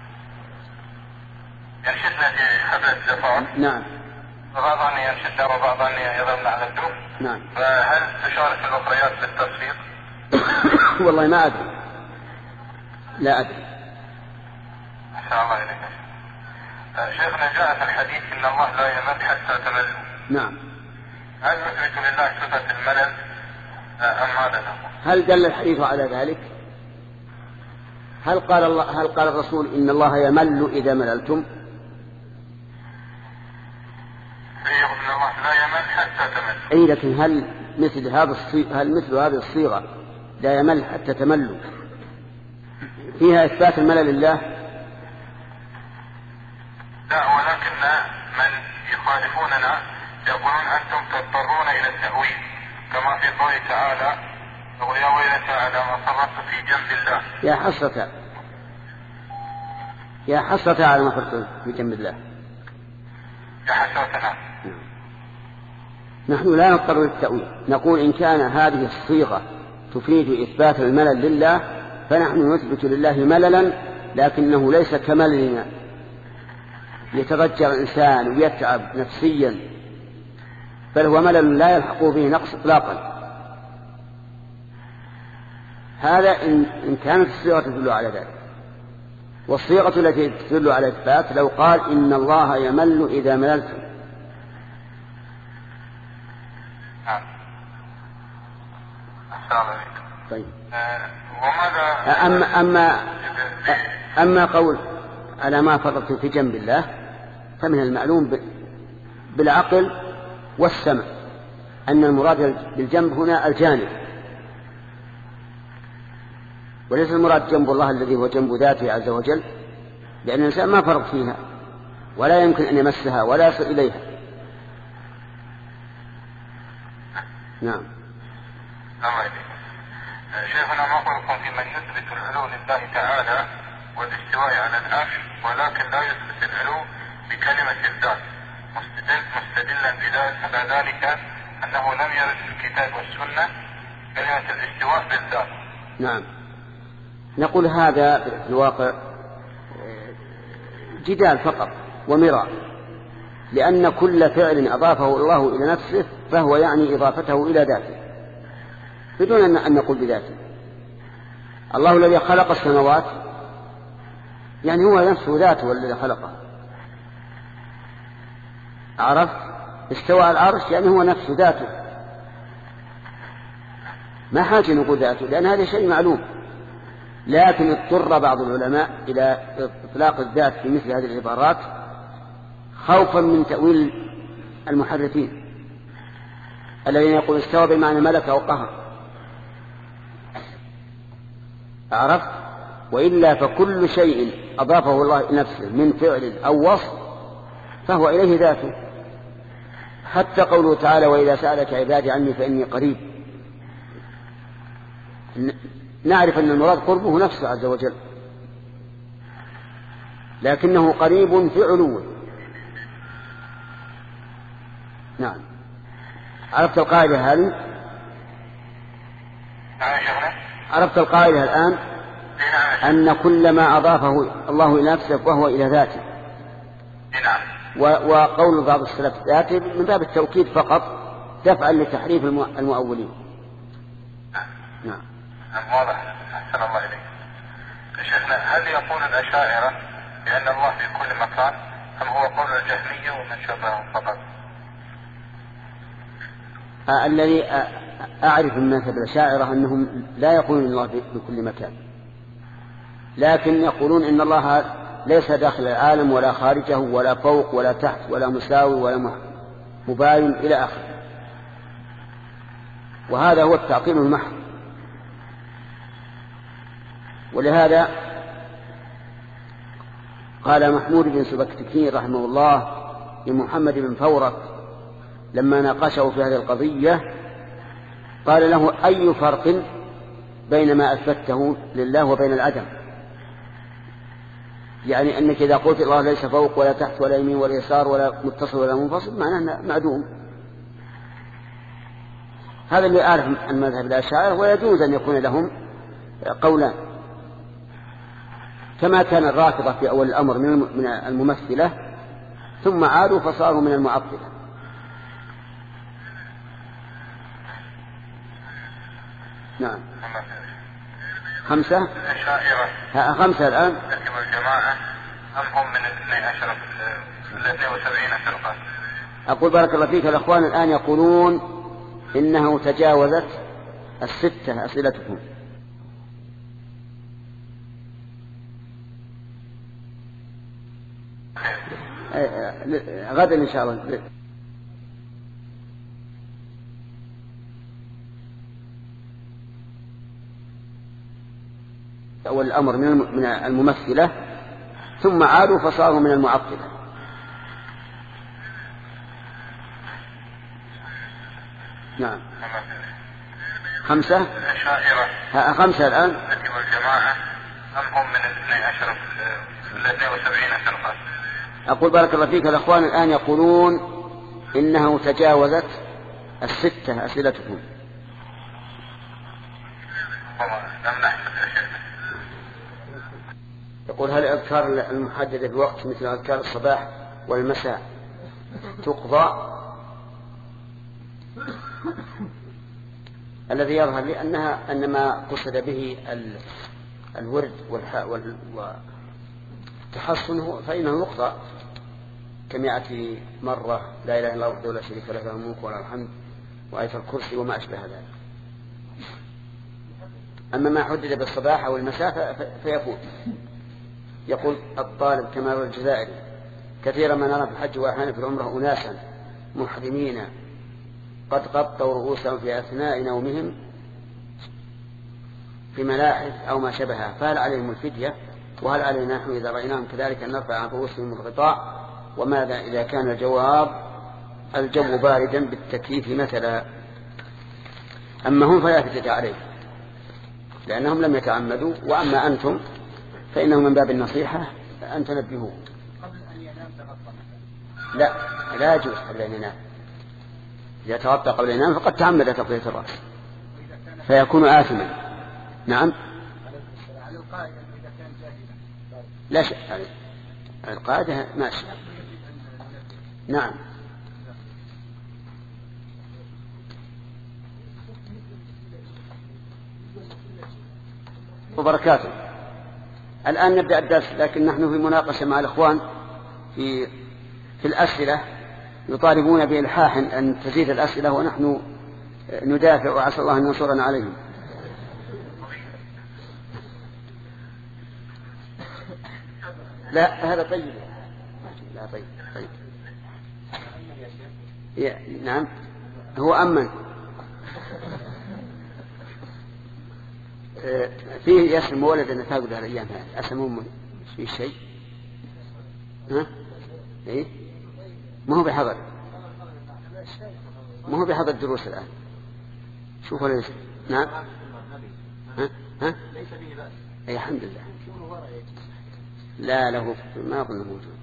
ينشدنا في حفلة الزفاف. نعم. وبعضهم ينشدنا وبعضهم يضمن على الدف. نعم. فهل تشارك الأخريات في التصفيق؟ والله ما أدري، لا أدري. أحسن الله إليك. شيخنا جاء في الحديث إن الله لا يمل حتى تملوا. نعم. هل نثبت لله صفة الملل أم ماذا نقول؟ هل دل الحديث على ذلك؟ هل قال الله هل قال الرسول إن الله يمل إذا مللتم؟ إن الله لا يمل حتى تملوا. أي لكن هل مثل هذا الصيغة هل مثل هذه الصيغة لا يمل حتى تملوا فيها إثبات الملل لله؟ لا، ولكن من يخالفوننا يقولون أنتم تضطرون إلى التأويل، كما في قوله تعالى: ويا ويلتى على ما فرطت في جنب الله. يا حسرة يا حسرة على ما فرطت في جنب الله. يا حسرتنا. نحن لا نضطر للتأويل، نقول إن كان هذه الصيغة تفيد إثبات الملل لله فنحن نثبت لله مللا، لكنه ليس كمللنا يتضجر الإنسان ويتعب نفسيا، بل هو ملل لا يلحق به نقص إطلاقا. هذا إن كانت الصيغة تدل على ذلك. والصيغة التي تدل على إثبات لو قال إن الله يمل إذا مللتم. طيب. أما, أما, أما قول على ما فرطت في جنب الله فمن المعلوم بالعقل والسمع أن المراد بالجنب هنا الجانب، وليس المراد جنب الله الذي هو جنب ذاته عز وجل، لأن الإنسان ما فرط فيها ولا يمكن أن يمسها ولا يصل إليها. نعم. شيخنا، ما قولكم في من يثبت العلو لله تعالى والاستواء على العرش ولكن لا يثبت العلو بكلمة الذات، مستدلا على ذلك أنه لم يرد في الكتاب والسنة كلمة الاستواء بالذات؟ نعم. نقول هذا في الواقع جدال فقط ومراء، لأن كل فعل أضافه الله إلى نفسه فهو يعني إضافته إلى ذاته بدون أن نقول بذاته. الله الذي خلق السماوات يعني هو نفسه ذاته الذي خلقه. عرفت؟ استوى على العرش يعني هو نفسه ذاته، ما حاجة نقول ذاته لأن هذا شيء معلوم. لكن اضطر بعض العلماء إلى إطلاق الذات في مثل هذه العبارات خوفا من تأويل المحرفين الذين يقول استوى بمعنى ملك أو قهر. عرفت؟ وإلا فكل شيء أضافه الله نفسه من فعل أو وصف فهو إليه ذاته، حتى قوله تعالى: وإذا سألك عبادي عني فإني قريب. نعرف أن المراد قربه نفسه عز وجل، لكنه قريب في علوه. نعم. عرفت القاعدة هذه؟ عرفت القاعدة الآن أن كل ما أضافه الله إلى نفسه فهو إلى ذاته، وقول بعض السلف ذاته من باب التوكيد فقط دفعا لتحريف المؤولين. نعم. واضح. أحسن الله إليك. شيخنا هل يقول الأشاعرة بأن الله في كل مكان أم هو قول الجهمية ومن شبههم فقط؟ آه الذي آه أعرف من مذهب الأشاعرة أنهم لا يقولون إن الله في كل مكان، لكن يقولون إن الله ليس داخل العالم ولا خارجه ولا فوق ولا تحت ولا مساوي ولا مباين إلى آخره، وهذا هو التعطيل المحض. ولهذا قال محمود بن سبكتكين رحمه الله لمحمد بن فورك لما ناقشه في هذه القضية، قال له: أي فرق بين ما أثبته لله وبين العدم؟ يعني أنك إذا قلت الله ليس فوق ولا تحت ولا يمين ولا يسار ولا متصل ولا منفصل معناه معدوم. هذا اللي أعرف عن مذهب الأشاعرة، ويجوز أن يكون لهم قولان، كما كان الرافضة في أول الأمر من الممثلة ثم عادوا فصاروا من المعطلة. نعم. خمسة ها خمسة الآن. الجماعة أم هم من الاثني عشر الاثنين وسبعين فرقة؟ أقول بارك الله فيك، الأخوان الآن يقولون إنه تجاوزت الستة أسئلتكم. غدا إن شاء الله. أول الأمر من الممثلة ثم عادوا فصاروا من المعطلة. نعم. خمسة ها خمسة الآن. الجماعة أم هم من الاثني عشر الاثنين وسبعين فرقة؟ أقول بارك الله فيك، الأخوان الآن يقولون إنه تجاوزت الستة أسئلتكم. يقول: هل الأذكار المحددة بوقت مثل أذكار الصباح والمساء تقضى؟ الذي يظهر لي أنها أنما قصد به الورد والتحصن فإنه يقضى كمئة مرة لا إله إلا الله وحده لا شريك له له الملك وله الحمد وآية الكرسي وما أشبه ذلك. أما ما حدد بالصباح أو المساء فيفوت. يقول الطالب كمال الجزائري: كثيرا ما نرى في الحج وأحيانا في العمرة أناسا محرمين قد غطوا رؤوسهم في أثناء نومهم في ملاحف أو ما شبهها، فهل عليهم الفدية؟ وهل علينا نحن إذا رأيناهم كذلك أن نرفع عن رؤوسهم الغطاء؟ وماذا إذا كان الجواب الجو باردا بالتكييف مثلا؟ أما هم فلا فدية عليهم لأنهم لم يتعمدوا، وأما أنتم فإنه من باب النصيحة أن تنبهوه. قبل أن ينام تغطى؟ لا، لا يجوز قبل أن ينام. إذا تغطى قبل أن ينام فقد تعمد تغطية الرأس فيكون آثما. نعم. على القاعدة إذا كان جاهلا لا شيء عليه، القاعدة ماشي. نعم. وبركاته. الآن نبدأ الدرس، لكن نحن في مناقشة مع الإخوان في في الأسئلة، يطالبون بإلحاح أن تزيد الأسئلة ونحن ندافع وعسى الله أن ينصرنا عليهم. لا هذا طيب. لا طيب طيب. نعم هو أمن فيه يسلم ولد أن تاخذ هالأيام هذه أسمون في شيء. ها إيه ما هو بحضر ما هو بحضر الدروس الآن. شوفوا ليش. نعم. ها ها ليس به بأس. أي الحمد لله. لا له ما أظن موجود.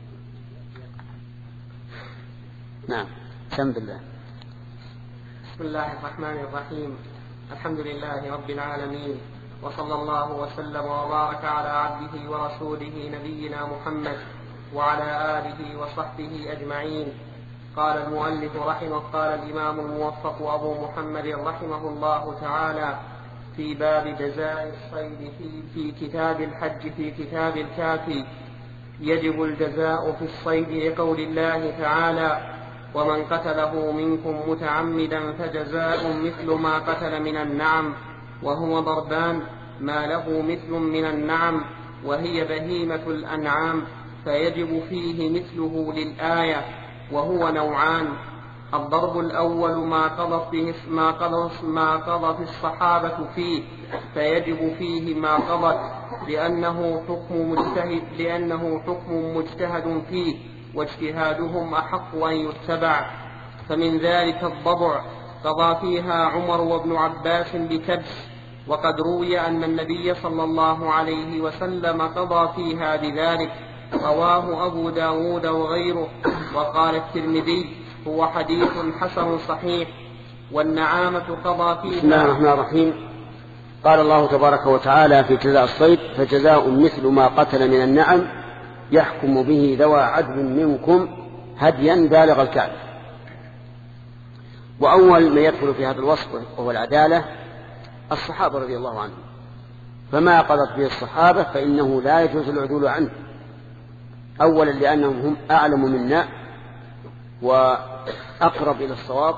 نعم الحمد لله. بسم الله الرحمن الرحيم. الحمد لله رب العالمين، وصلى الله وسلم وبارك على عبده ورسوله نبينا محمد وعلى آله وصحبه أجمعين. قال المؤلف رحمه قال الإمام الموفق أبو محمد رحمه الله تعالى: في باب جزاء الصيد في, في كتاب الحج في كتاب الكافي. يجب الجزاء في الصيد لقول الله تعالى: ومن قتله منكم متعمدا فجزاء مثل ما قتل من النعم، وهو ضربان، ما له مثل من النعم وهي بهيمة الأنعام، فيجب فيه مثله للآية، وهو نوعان: الضرب الأول ما قضت به ما قضت ما قضت الصحابة فيه، فيجب فيه ما قضت، لأنه حكم مجتهد لأنه حكم مجتهد فيه، واجتهادهم أحق أن يتبع. فمن ذلك الضبع قضى فيها عمر وابن عباس بكبش، وقد روي أن النبي صلى الله عليه وسلم قضى فيها بذلك، رواه أبو داود وغيره. وقال الترمذي: هو حديث حسن صحيح. والنعامة قضى فيها. بسم الله الرحمن الرحيم. قال الله تبارك وتعالى في جزاء الصيد: فجزاء مثل ما قتل من النعم يحكم به ذوى عدل منكم هديا بالغ الكعبة. وأول ما يدخل في هذا الوصف وهو العدالة الصحابة رضي الله عنهم، فما قضت به الصحابة فإنه لا يجوز العدول عنه، أولا لأنهم هم أعلم منا وأقرب إلى الصواب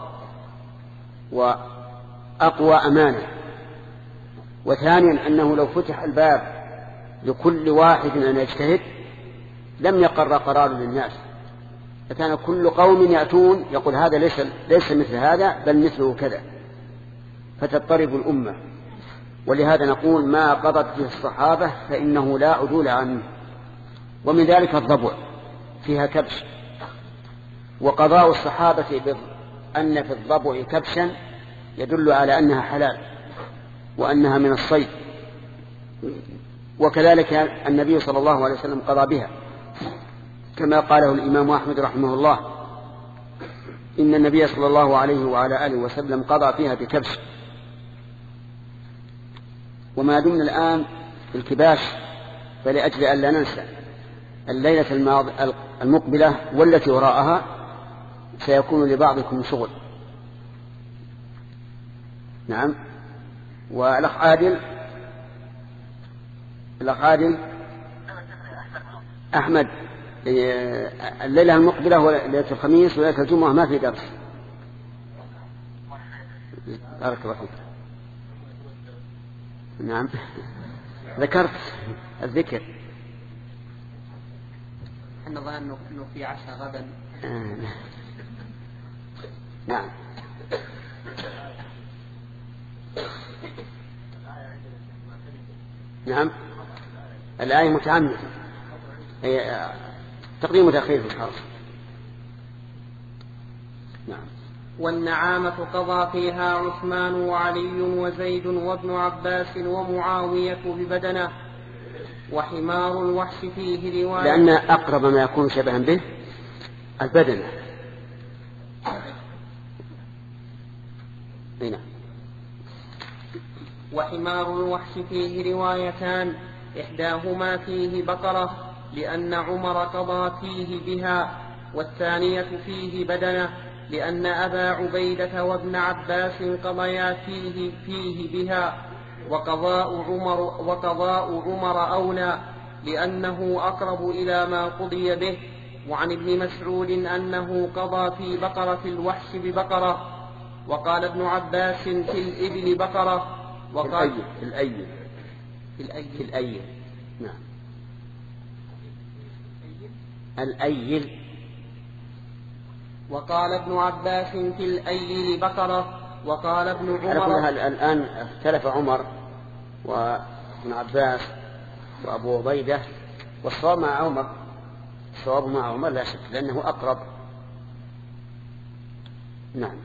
وأقوى أمانة، وثانيا أنه لو فتح الباب لكل واحد أن يجتهد لم يقر قرار للناس، فكان كل قوم يأتون يقول هذا ليس, ليس مثل هذا بل مثله كذا، فتضطرب الأمة. ولهذا نقول ما قضت به الصحابة فإنه لا عدول عنه. ومن ذلك الضبع فيها كبش، وقضاء الصحابة أن في الضبع كبشا يدل على أنها حلال وأنها من الصيد، وكذلك النبي صلى الله عليه وسلم قضى بها كما قاله الإمام أحمد رحمه الله: إن النبي صلى الله عليه وعلى آله وسلم قضى فيها بكبش. وما دمنا الآن في الكباش فلأجل أن لا ننسى الليلة المقبلة والتي وراءها سيكون لبعضكم شغل. نعم. والأخ عادل الأخ عادل أحمد الليلة المقبلة وليلة الخميس وليلة الجمعة ما في درس. بارك الله فيك. نعم ذكرت الذكر. احنا ظننا انه في عشاء غدا. آه. نعم. نعم الآية متعمدة، هي تقديم وتأخير في الحرف. نعم. والنعامة قضى فيها عثمان وعلي وزيد وابن عباس ومعاوية ببدنه. وحمار الوحش فيه رواية، لأن أقرب ما يكون شبها به البدنة. هنا. وحمار الوحش فيه روايتان، إحداهما فيه بقرة لأن عمر قضى فيه بها، والثانية فيه بدنة لأن أبا عبيدة وابن عباس قضيا فيه, فيه بها، وقضاء عمر, وقضاء عمر أولى لأنه أقرب إلى ما قضي به. وعن ابن مسعود أنه قضى في بقرة الوحش ببقرة. وقال ابن عباس في الإبل بقرة. وقال في الأيل في الأيل في الأيل نعم الأيل. وقال ابن عباس في الأيل بقرة. وقال ابن عمر. الآن اختلف عمر وابن عباس وأبو عبيدة، والصواب مع عمر، الصواب مع عمر لا شك لأنه أقرب. نعم.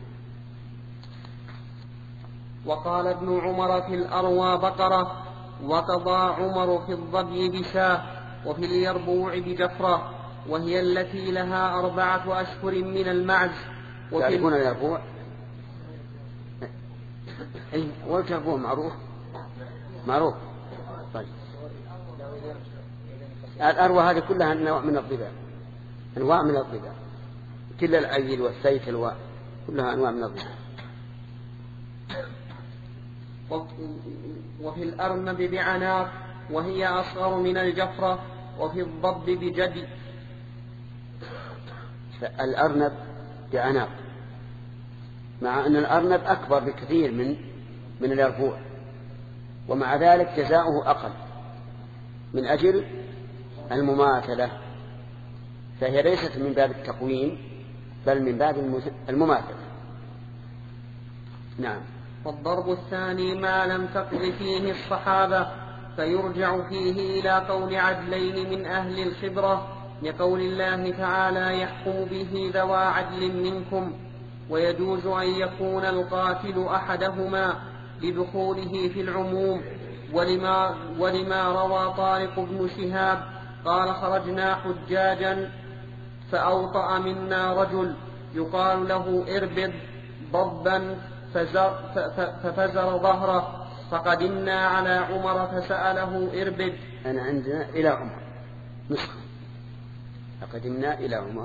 وقال ابن عمر في الأروى بقرة. وقضى عمر في الظبي بشاه، وفي اليربوع بجفرة، وهي التي لها أربعة أشهر من المعز. تعرفون اليربوع؟ أي واليربوع معروف معروف. طيب الأروى هذه كلها أنواع من الضباع، أنواع من الضباع، كل الأيل والسيف الواء كلها أنواع من الضباع. وفي الأرنب بعناق وهي أصغر من الجفرة، وفي الضب بجدي. الأرنب بعناق، مع أن الأرنب أكبر بكثير من من اليربوع، ومع ذلك جزاؤه أقل من أجل المماثلة، فهي ليست من باب التقويم بل من باب المماثلة. نعم. والضرب الثاني ما لم تقض فيه الصحابة، فيرجع فيه إلى قول عدلين من أهل الخبرة، لقول الله تعالى يحكم به ذوى عدل منكم، ويجوز أن يكون القاتل أحدهما لدخوله في العموم. ولما, ولما روى طارق بن شهاب قال خرجنا حجاجا فأوطأ منا رجل يقال له اربد ضبا فزر ففزر ظهره، فقدمنا على عمر فسأله اربد. أنا عندنا إلى عمر نسخة، فقدمنا إلى عمر.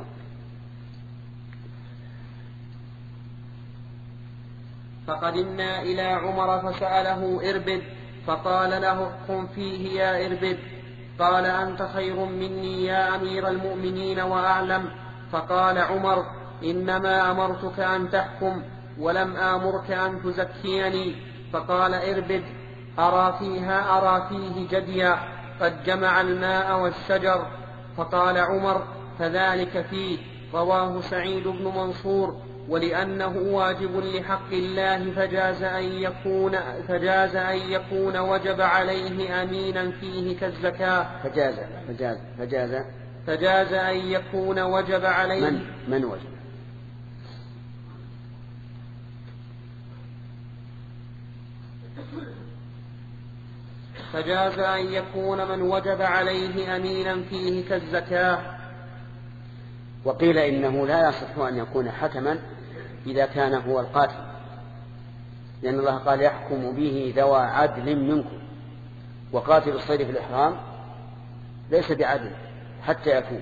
فقدمنا إلى عمر فسأله اربد، فقال له احكم فيه يا اربد. قال أنت خير مني يا أمير المؤمنين وأعلم. فقال عمر إنما أمرتك أن تحكم ولم آمرك أن تزكيني. فقال اربد أرى فيها أرى فيه جديا قد جمع الماء والشجر. فقال عمر فذلك فيه. رواه سعيد بن منصور. ولأنه واجب لحق الله فجاز أن يكون, فجاز أن يكون وجب عليه أمينا فيه كالزكاة. فجاز فجاز فجاز فجاز أن يكون وجب عليه من, من وجب فجاز أن يكون من وجب عليه أمينا فيه كالزكاة. وقيل إنه لا يصح أن يكون حكما إذا كان هو القاتل، لأن الله قال يحكم به ذوى عدل منكم، وقاتل الصيد في الإحرام ليس بعدل حتى يكون،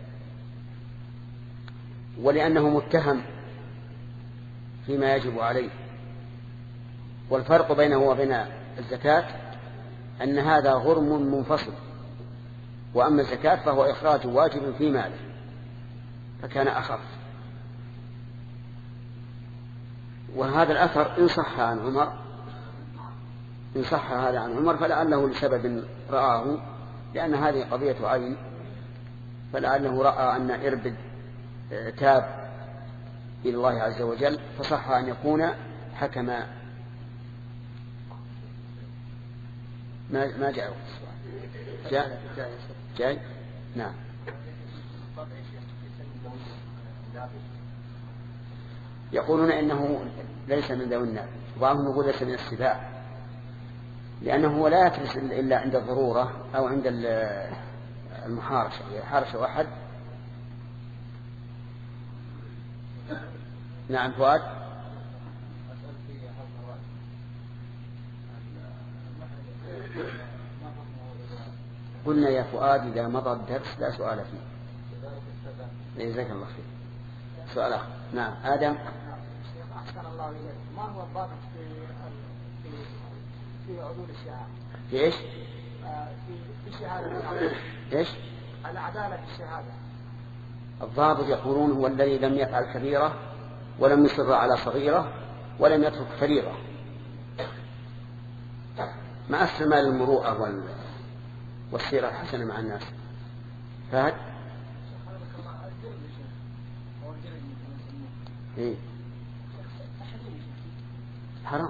ولأنه متهم فيما يجب عليه. والفرق بينه وبين الزكاة أن هذا غرم منفصل، وأما الزكاة فهو إخراج واجب في ماله فكان أخف. وهذا الأثر إن صح عن عمر إن صح هذا عن عمر فلعله لسبب رآه، لأن هذه قضية عين، فلعله رأى أن إربد تاب إلى الله عز وجل فصح أن يكون حكما. ما ما جاء جاء جاي نعم. يقولون إنه ليس من ذوي الناب، وبعضهم يقول ليس من السباع، لأنه لا يكرس إلا عند الضرورة أو عند المحارشة، يحارش أحد. نعم فؤاد. قلنا يا فؤاد إذا مضى الدرس لا سؤال فيه. جزاك الله خير. سؤال آخر. نعم آدم. أحسن الله إليك، ما هو الضابط في في في عدول الشهادة؟ في إيش؟ في في الشهادة. إيش؟ العدالة في الشهادة. الضابط يقولون هو الذي لم يفعل كبيرة ولم يصر على صغيرة ولم يترك فريضة، مع استعمال المروءة وال والسيرة الحسنة مع الناس. فهد؟ إيه؟ حرام.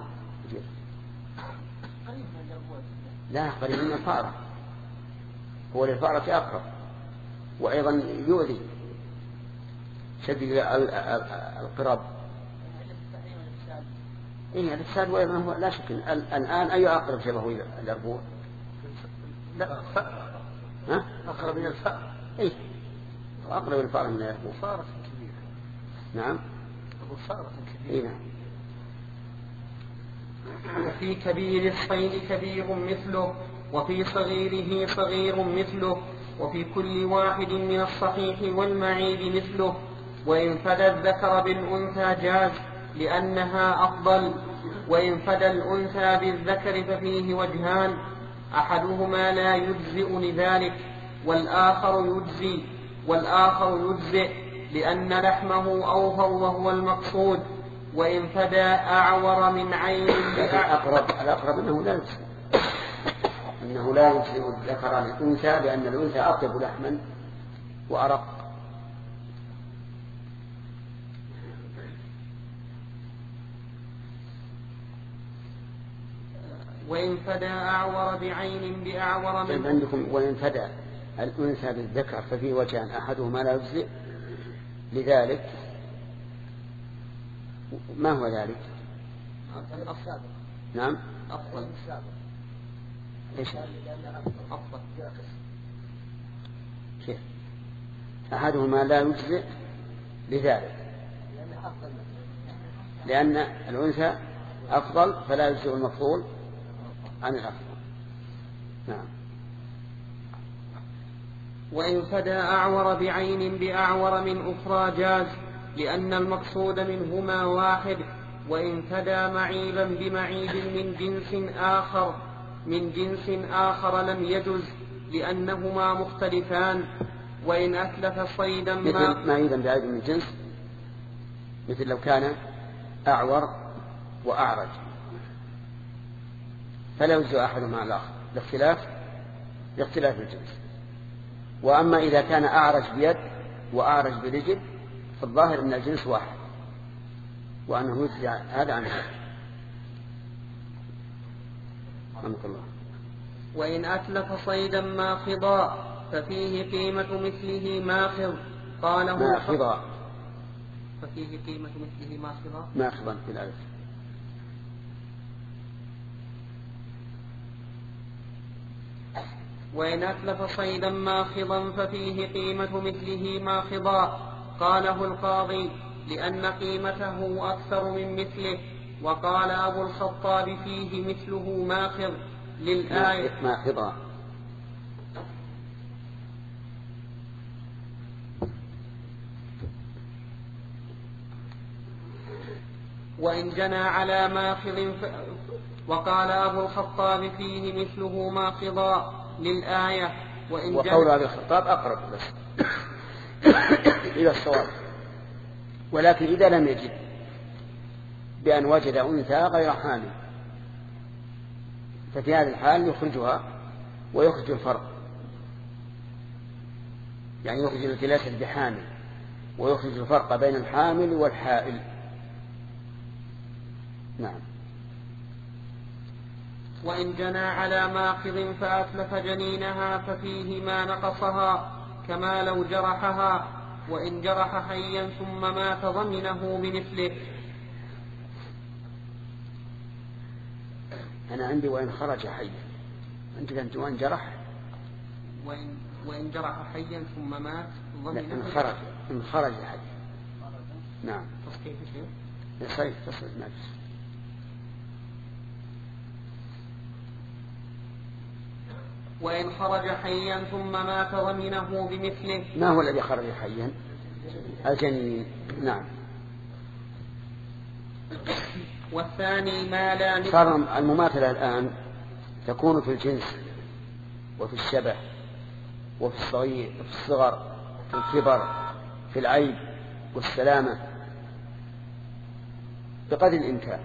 لا قريب من الفأرة، هو للفأرة أقرب، وأيضا يؤذي شديد القراب. إيه الإفساد، وأيضا هو لا شك الآن أي أقرب شبهه الأربوع؟ لا ها؟ أقرب إلى الفأر. إيه أقرب الفأر من الأربوع. فأرة كبيرة. نعم. أبو فأرة كبيرة. إيه نعم. وفي كبير الصيد كبير مثله، وفي صغيره صغير مثله، وفي كل واحد من الصحيح والمعيب مثله. وإن فدى الذكر بالأنثى جاز لأنها أفضل، وإن فدى الأنثى بالذكر ففيه وجهان، أحدهما لا يجزئ لذلك والآخر يجزي والآخر يجزئ لأن لحمه أوفر وهو المقصود. وإن فدى أعور من عين الأقرب الأقرب أنه لا يجزئ أنه لا يجزئ الذكر عن الأنثى، لأن الأنثى أطيب لحما وأرق. وإن فدى أعور بعين بأعور من طيب عندكم وإن فدى الأنثى بالذكر ففيه وجهان، أحدهما لا يجزئ لذلك. ما هو ذلك؟ الأفضل. نعم أفضل. إيش؟ أفضل. كيف؟ أحدهما لا يجزئ لذلك لأن الأنثى أفضل فلا يجزئ المفضول عن الأفضل. نعم. وإن فدى أعور بعين بأعور من أخرى جاز لأن المقصود منهما واحد. وإن فدى معيبا بمعيب من جنس آخر من جنس آخر لم يجز لأنهما مختلفان. وإن أتلف صيدا ما مثل معيبا بعيب من جنس، مثل لو كان أعور وأعرج فلا يجزئ أحدهما على الآخر لاختلاف لاختلاف الجنس. وأما إذا كان أعرج بيد وأعرج برجل فالظاهر أن الجنس واحد وأنه يجزي هذا عن هذا. رحمك الله. وإن أتلف صيدا ماخضا ففيه قيمة مثله ماخض قاله ماخضا ففيه قيمة مثله ماخضا ماخضا في الألف. وإن أتلف صيدا ماخضا ففيه قيمة مثله ماخضا قاله القاضي لأن قيمته أكثر من مثله. وقال أبو الخطاب فيه مثله ماخض للآية ماخضا. وإن جنى على ماخض ف... وقال أبو الخطاب فيه مثله ماخضا للآية. وإن وقول أبي الخطاب أقرب بس إلى الصواب. ولكن إذا لم يجد بأن وجد أنثى غير حامل ففي هذه الحال يخرجها ويخرج الفرق، يعني يخرج التي ليست بحامل ويخرج الفرق بين الحامل والحائل. نعم. وإن جنى على ماخض فأتلف جنينها ففيه ما نقصها كما لو جرحها. وإن جرح حيا ثم مات ضمنه بمثله. أنا عندي وإن خرج حيا، عندك أنت وإن جرح وإن, وإن جرح حيا ثم مات ضمنه. إن خرج إن خرج حيا. نعم. تصحيح شيء صحيح تصحيح نفس. وإن خرج حيا ثم مات ضمنه بمثله. ما هو الذي خرج حيا؟ الجنين. نعم. والثاني ما لا مثل. صار المماثلة الآن تكون في الجنس وفي الشبه وفي الصغير وفي الصغر في الكبر في العيب والسلامة بقدر الإمكان.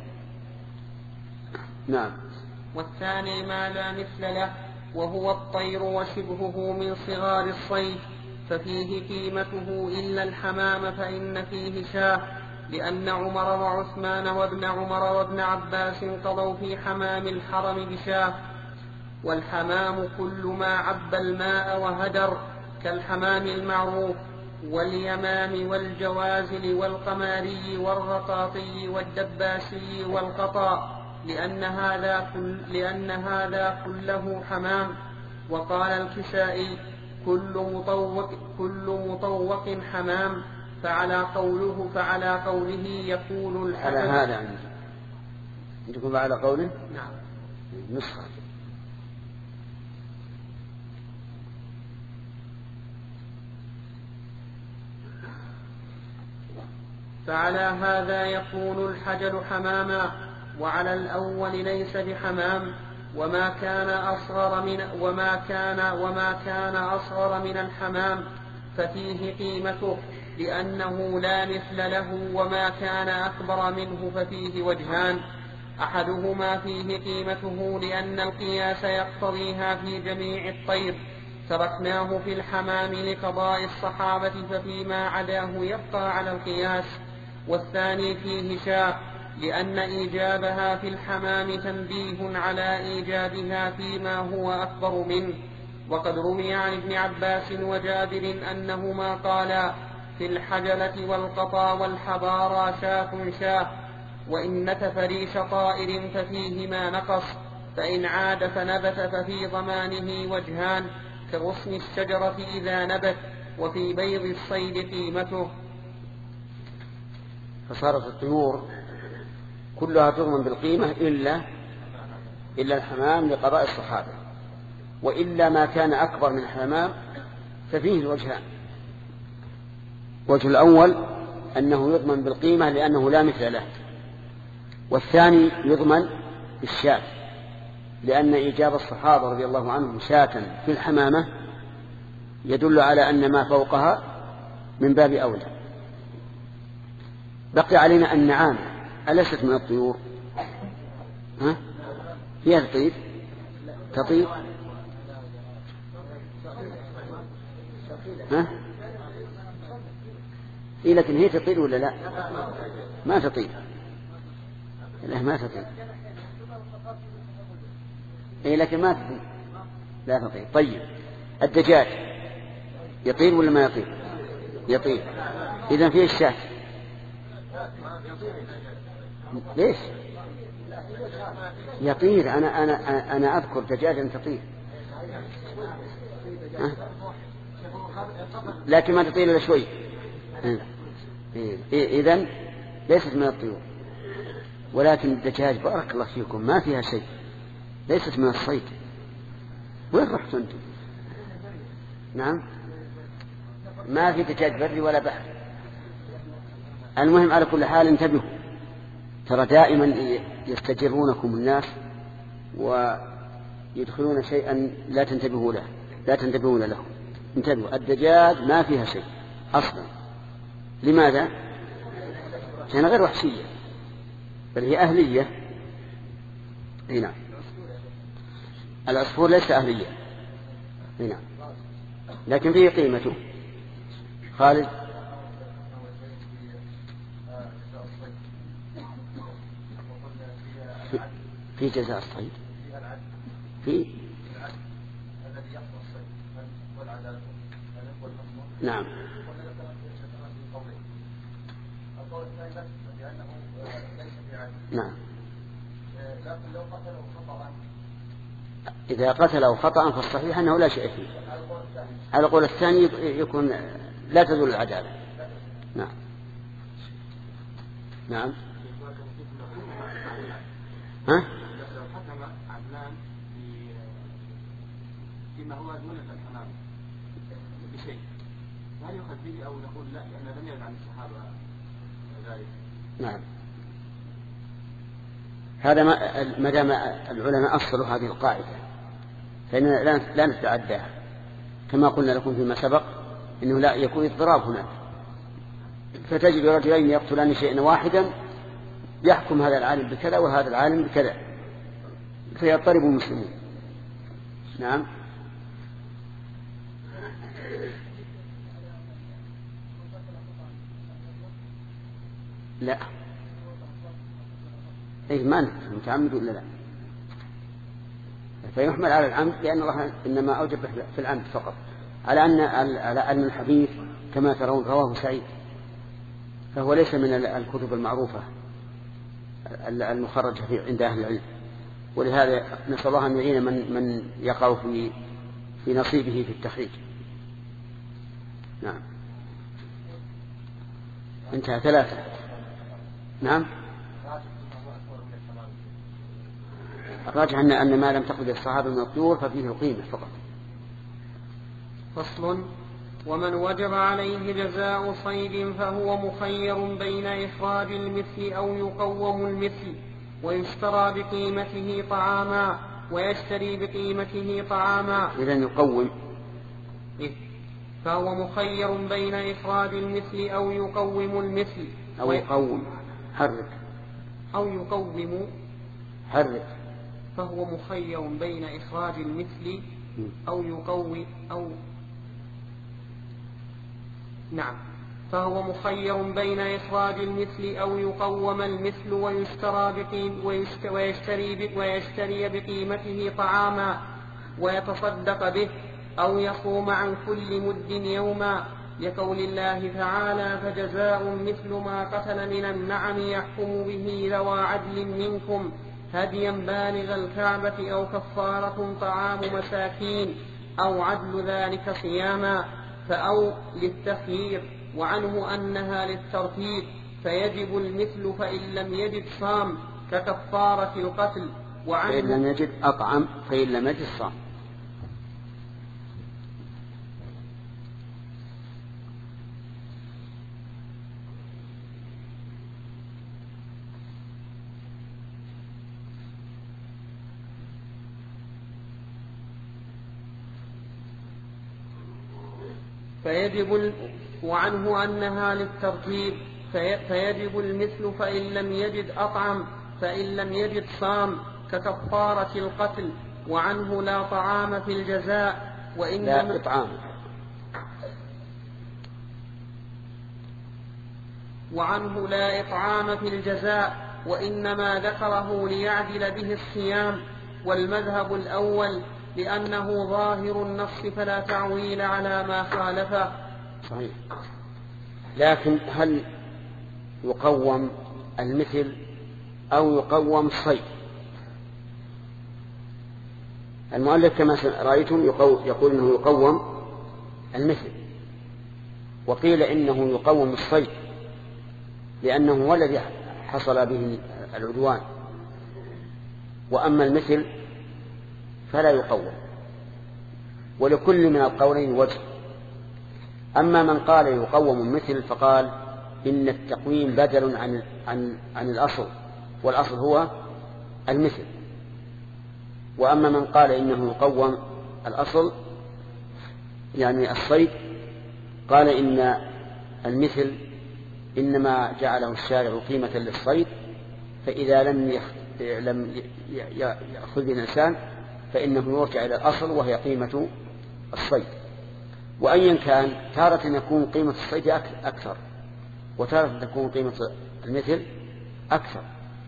نعم. والثاني ما لا مثل له وهو الطير وشبهه من صغار الصيد ففيه قيمته إلا الحمام فإن فيه شاه لأن عمر وعثمان وابن عمر وابن عباس قضوا في حمام الحرم بشاه. والحمام كل ما عب الماء وهدر كالحمام المعروف واليمام والجوازل والقماري والرقاطي والدباسي والقطا لأن هذا, كل لأن هذا كله حمام. وقال الكسائي كل مطوق, كل مطوق حمام فعلى قوله فعلى قوله يكون الحمام. على هذا عندي عندكم على قوله. نعم. نسخة. فعلى هذا يكون الحجل حماما. وعلى الأول ليس بحمام، وما كان أصغر من وما كان وما كان أصغر من الحمام ففيه قيمته لأنه لا مثل له، وما كان أكبر منه ففيه وجهان: أحدهما فيه قيمته لأن القياس يقتضيها في جميع الطير، تركناه في الحمام لقضاء الصحابة ففيما عداه يبقى على القياس. والثاني فيه شاء لأن إيجابها في الحمام تنبيه على إيجابها فيما هو أكبر منه. وقد روي عن ابن عباس وجابر أنهما قالا: في الحجلة والقطا والحبارى شاة شاة، وإن نتف ريش طائر ففيه ما نقص، فإن عاد فنبت ففي ضمانه وجهان: كغصن الشجرة إذا نبت، وفي بيض الصيد قيمته. فصارت الطيور كلها تضمن بالقيمة إلا إلا الحمام لقضاء الصحابة، وإلا ما كان أكبر من الحمام ففيه الوجهان: وجه الأول أنه يضمن بالقيمة لأنه لا مثل له، والثاني يضمن بالشاة لأن إيجاب الصحابة رضي الله عنهم شاة في الحمامة يدل على أن ما فوقها من باب أولى. بقي علينا النعام، أليست من الطيور؟ ها؟ هي تطير تطير ها؟ إيه لكن هي تطير ولا لا؟ ما تطير، لا ما تطير، إيه لكن ما تطير، لا تطير. طيب الدجاج يطير ولا ما يطير؟ يطير. إذن فيه الشاة. ليش يطير؟ أنا أنا أنا أذكر دجاجا تطير، ها؟ لكن ما تطير إلا شوي. إذن ليست من الطيور، ولكن الدجاج بارك الله فيكم ما فيها شيء، ليست من الصيد. وين رحت أنتم؟ نعم ما في دجاج بري ولا بحر. المهم على كل حال انتبهوا، ترى دائما يستجرونكم الناس ويدخلون شيئا لا تنتبهوا له لا تنتبهون له. انتبهوا، الدجاج ما فيها شيء أصلا. لماذا؟ لأنها غير وحشية بل هي أهلية. هنا العصفور ليس أهلية هنا، لكن فيه قيمته. خالد في جزاء الصيد، في نعم نعم. إذا قتله خطأ فالصحيح أنه لا شيء فيه. على قول الثاني يكون لا تزول العدالة. نعم نعم. ها؟ فيما هو دون الحمام بشيء، هل يؤخذ به أو نقول لا لأن لم يرد عن الصحابة ذلك؟ نعم. هذا ما دام العلماء أصلوا هذه القاعدة فإننا لا نتعداها، كما قلنا لكم فيما سبق إنه لا يكون اضطراب هناك، فتجد رجلين يقتلان شيئا واحدا يحكم هذا العالم بكذا وهذا العالم بكذا فيضطرب المسلمون. نعم. لا إيه ما نفهم متعمد ولا لا، فيحمل على العمد لأن الله إنما أوجب في العمد فقط، على أن على أن الحديث كما ترون رواه سعيد فهو ليس من الكتب المعروفة المخرجة عند أهل العلم، ولهذا نسأل الله أن يعين من من يقع في في نصيبه في التخريج. نعم. انتهى ثلاثة. نعم. الراجح أن أن ما لم تقبل الصحابة من الطيور ففيه قيمة فقط. فصل: ومن وجب عليه جزاء صيد فهو مخير بين إخراج المثل أو يقوم المثل، ويشترى بقيمته طعاما ويشتري بقيمته طعاما. إذن يقوم، فهو مخير بين إخراج المثل أو يقوم المثل أو يقوم حرك أو يقوم حرك فهو مخير بين إخراج المثل أو يقوم أو نعم فهو مخير بين إخراج المثل أو يقوم المثل ويشترى بقيم ويشتري, ويشتري بقيمته طعاما ويتصدق به أو يصوم عن كل مد يوما، لقول الله تعالى: فجزاء مثل ما قتل من النعم يحكم به ذوى عدل منكم هديا بالغ الكعبة أو كفارة طعام مساكين أو عدل ذلك صياما. فأو للتخيير، وعنه أنها للترتيب، فيجب المثل فإن لم يجد صام ككفارة القتل، وعنه فإن لم يجد أطعم فإن لم يجد صام. فيجب وعنه أنها للترتيب، في فيجب المثل فإن لم يجد أطعم فإن لم يجد صام ككفارة القتل، وعنه لا طعام في الجزاء وإنما لا إطعام وعنه لا إطعام في الجزاء وإنما ذكره ليعدل به الصيام، والمذهب الأول لأنه ظاهر النص فلا تعويل على ما خالفه. صحيح. لكن هل يقوم المثل أو يقوم الصيد؟ المؤلف كما رأيتم يقول إنه يقوم المثل، وقيل إنه يقوم الصيد لأنه هو الذي حصل به العدوان، وأما المثل فلا يقوم. ولكل من القولين وجه. أما من قال يقوم المثل فقال إن التقويم بدل عن, عن, عن الأصل، والأصل هو المثل. وأما من قال إنه يقوم الأصل يعني الصيد، قال إن المثل إنما جعله الشارع قيمة للصيد، فإذا لم لم يأخذ الإنسان فإنه يرجع إلى الأصل وهي قيمة الصيد. وأيا كان تارة يكون قيمة الصيد أكثر، وتارة تكون قيمة المثل أكثر.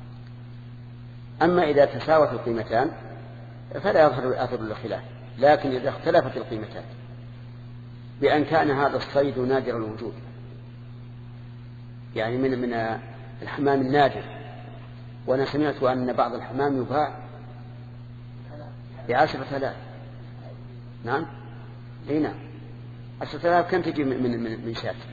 أما إذا تساوت القيمتان فلا يظهر أثر الخلاف. لكن إذا اختلفت القيمتان بأن كان هذا الصيد نادر الوجود، يعني من من الحمام النادر، وأنا سمعت أن بعض الحمام يباع بعشرة آلاف. نعم اي نعم عشرة آلاف. كم تجيب من من من شاة؟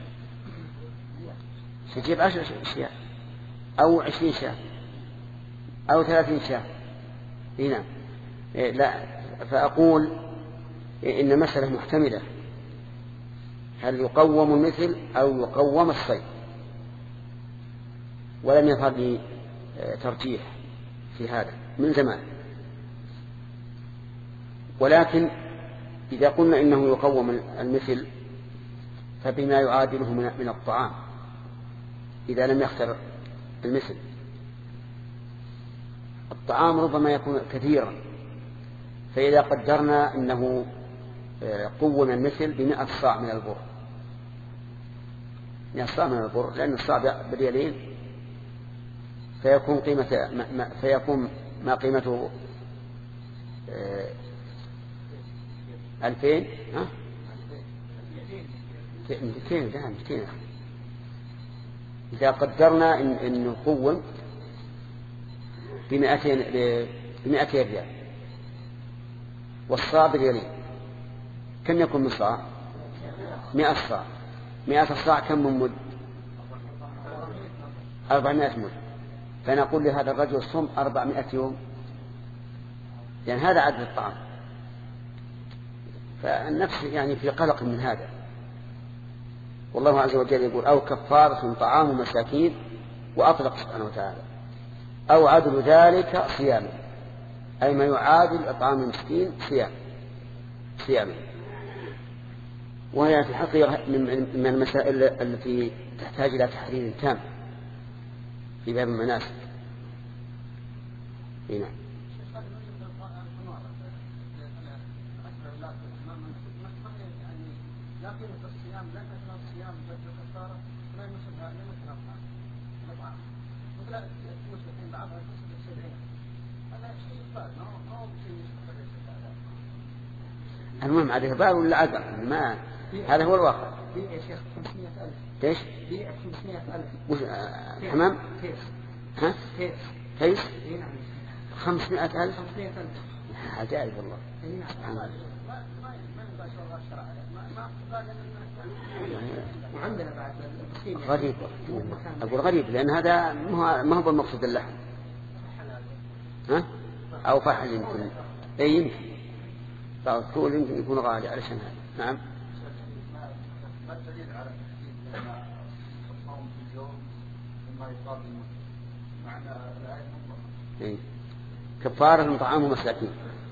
تجيب عشر شاة أو عشرين شاة أو ثلاثين شاة. اي نعم. إيه لا، فأقول إيه إن مسألة محتملة، هل يقوم المثل أو يقوم الصيد، ولم يظهر لي ترجيح في هذا من زمان. ولكن إذا قلنا إنه يقوم المثل فبما يعادله من الطعام إذا لم يختر المثل. الطعام ربما يكون كثيرا، فإذا قدرنا أنه قوم المثل بمئة صاع من البر، مئة صاع من البر، لأن الصاع بريالين، فيكون قيمة ما فيكون ما قيمته ألفين ها مئتين لا مئتين. إذا قدرنا إن إنه قوم بمئتين بمئتين ريال، والصاع بريالين، كم يكون من صاع؟ مئة صاع. مئة صاع كم من مد؟ أربعمائة مد. فنقول لهذا الرجل صم أربعمائة يوم، لأن يعني هذا عدد الطعام. فالنفس يعني في قلق من هذا. والله عز وجل يقول أو كفارة طعام مساكين، وأطلق سبحانه وتعالى. أو عدل ذلك صيام، أي ما يعادل إطعام المسكين صيام صيامه. وهي في الحقيقة من المسائل التي تحتاج إلى تحرير تام في باب المناسك. هنا المهم عليه بال ولا عذر ما هذا هو الواقع. بيع يا شيخ خمسمائة ألف. ايش؟ بيع خمسمائة ألف. وش آه حمام؟ كيس. ها؟ كيس. كيس؟ اي نعم. خمسمائة ألف. خمسمائة ألف. عجائب والله. اي نعم. سبحان الله. وعندنا بعد غريب. أقول غريب لأن هذا ما هو بالمقصود اللحم. ها؟ أو فحل يمكن. أي يمكن. بعض الكول يمكن يكون غالي علشان هذا. نعم. ما الدليل على تحديد ما الصوم في اليوم وما يقابل معنى الآية المطلقة؟ كفارة طعام مساكين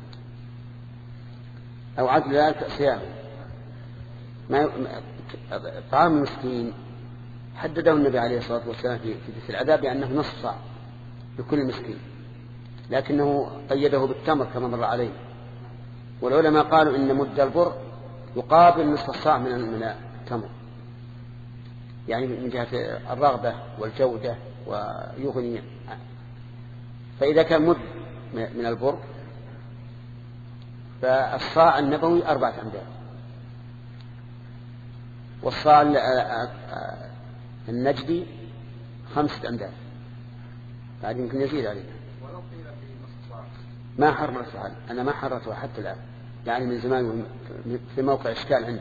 أو عدل ذلك صيام. ما طعام المسكين حدده النبي عليه الصلاة والسلام في في العذاب بأنه نصف صاع لكل مسكين، لكنه قيده بالتمر كما مر عليه. والعلماء قالوا إن مد البر يقابل نصف الصاع من التمر، يعني من جهة الرغبة والجودة ويغني. فإذا كان مد من البر فالصاع النبوي أربعة أمداد، والصاع النجدي خمسة أمداد، بعد يمكن يزيد عليه. ما حرر السؤال، أنا ما حررته حتى الآن، يعني من زمان في موقع إشكال عندي.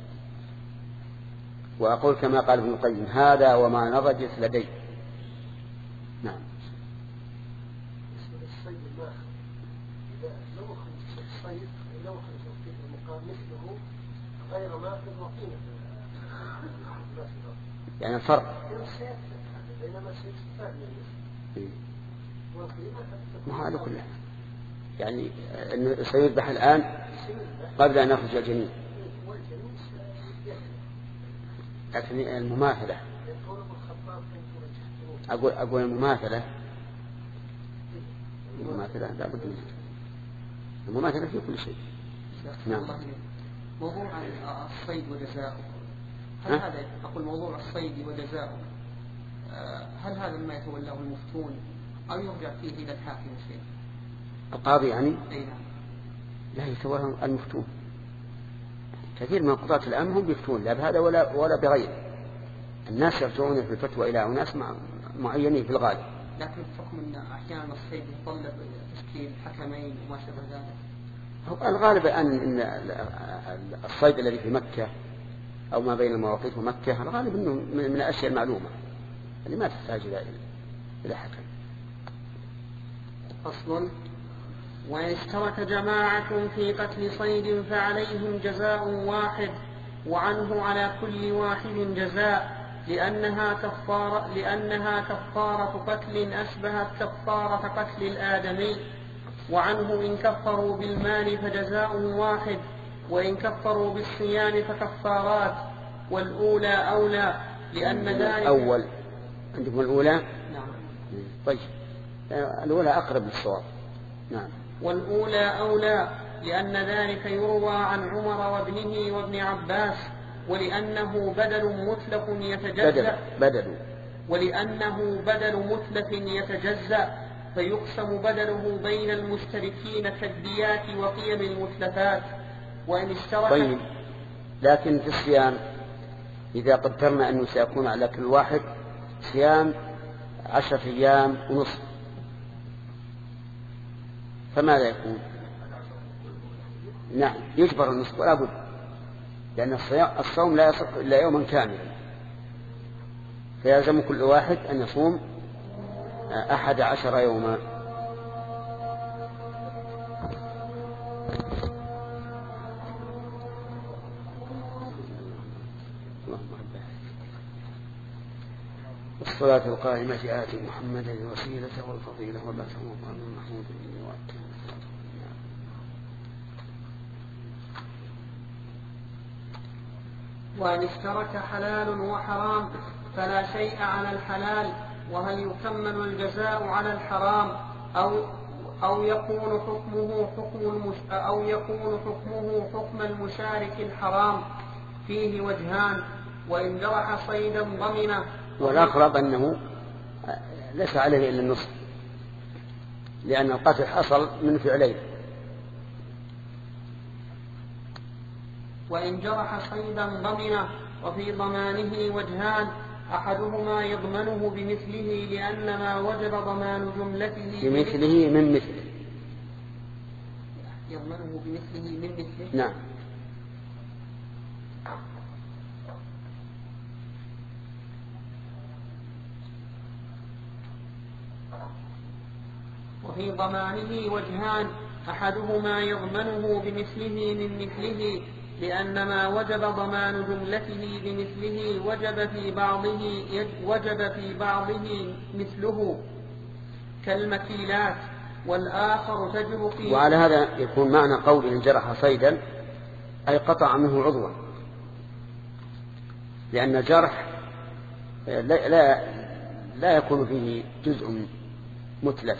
وأقول كما قال ابن القيم هذا وما نضجت لدي. نعم. الصيد الماخ إذا لو خرج الصيد لو خرج في المقام مثله غير ماخذ وقيمة يعني الفرق بينما السيد الثاني ما هذا كله يعني أنه سيذبح الآن قبل أن يخرج الجنين، لكن المماثلة أقول أقول المماثلة المماثلة لا بد منها، المماثلة في كل شيء. نعم. موضوع الصيد وجزاؤه، هل هذا أقول موضوع الصيد وجزاؤه هل هذا ما يتولاه المفتون أو يرجع فيه إلى الحاكم شيء؟ القاضي يعني؟ أي نعم. لا يتولاه المفتون، كثير من قضاة الأمن هم يفتون لا بهذا ولا ولا بغيره. الناس يرجعون في الفتوى إلى أناس معينين في الغالب. لكن بحكم أن أحيانا الصيد يتطلب تشكيل حكمين وما شابه ذلك. الغالب أن الصيد الذي في مكة أو ما بين المواقيت ومكة الغالب أنه من الأشياء المعلومة اللي ما تحتاج إلى حكم. فصل: وإن اشترك جماعة في قتل صيد فعليهم جزاء واحد، وعنه على كل واحد جزاء، لأنها كفارة, لأنها كفارة قتل أشبهت كفارة قتل الآدمي. وعنه إن كفروا بالمال فجزاء واحد، وإن كفروا بالصيام فكفارات، والأولى أولى لأن ذلك أول. عندكم الأولى؟ نعم. طيب الأولى أقرب للصواب. نعم. والأولى أولى لأن ذلك يروى عن عمر وابنه وابن عباس، ولأنه بدل متلف يتجزأ بدل ولأنه بدل متلف يتجزأ فيقسم بدله بين المشتركين كالديات وقيم المتلفات. وإن اشترك. طيب لكن في الصيام إذا قدرنا أنه سيكون على كل واحد صيام عشرة أيام ونصف فماذا يكون؟ نعم يجبر النصف ولا بد، لأن الصوم لا يصح إلا يوما كاملا، فيلزم كل واحد أن يصوم أحد عشر يوما. والصلاة القائمة آت محمدا الوسيلة والفضيلة والبعث مقام محمود وأن اشترك حلال وحرام فلا شيء على الحلال. وهل يكمل الجزاء على الحرام أو أو يكون حكمه حكم المش أو يكون حكمه حكم المشارك الحرام؟ فيه وجهان. وإن جرح صيدا ضمنه. والأقرب أنه ليس عليه إلا النصف، لأن القتل حصل من فعلين. وإن جرح صيدا ضمنه. وفي ضمانه وجهان، أحدهما يضمنه بمثله لأن ما وجب ضمان جملته بمثله من مثله. يضمنه بمثله من مثله. نعم. وفي ضمانه وجهان، أحدهما يضمنه بمثله من مثله لأن ما وجب ضمان جملته بمثله وجب في بعضه وجب في بعضه مثله كالمكيلات، والآخر تجب فيه. وعلى هذا يكون معنى قول إن جرح صيدا أي قطع منه عضوا، لأن الجرح لا, لا, لا يكون فيه جزء متلف،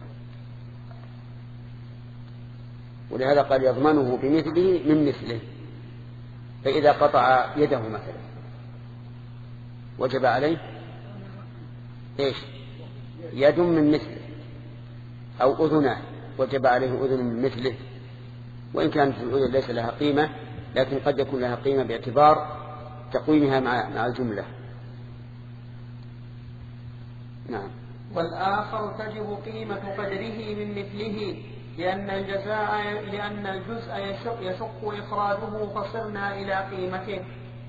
ولهذا قال يضمنه بمثله من مثله. فإذا قطع يده مثلا وجب عليه إيش؟ يد من مثله، أو أذنان وجب عليه أذن من مثله، وإن كانت الأذن ليس لها قيمة لكن قد يكون لها قيمة باعتبار تقويمها مع مع الجملة. نعم. والآخر تجب قيمة قدره من مثله لأن الجزاء لأن الجزء يشق, يشق إخراجه فصرنا إلى قيمته.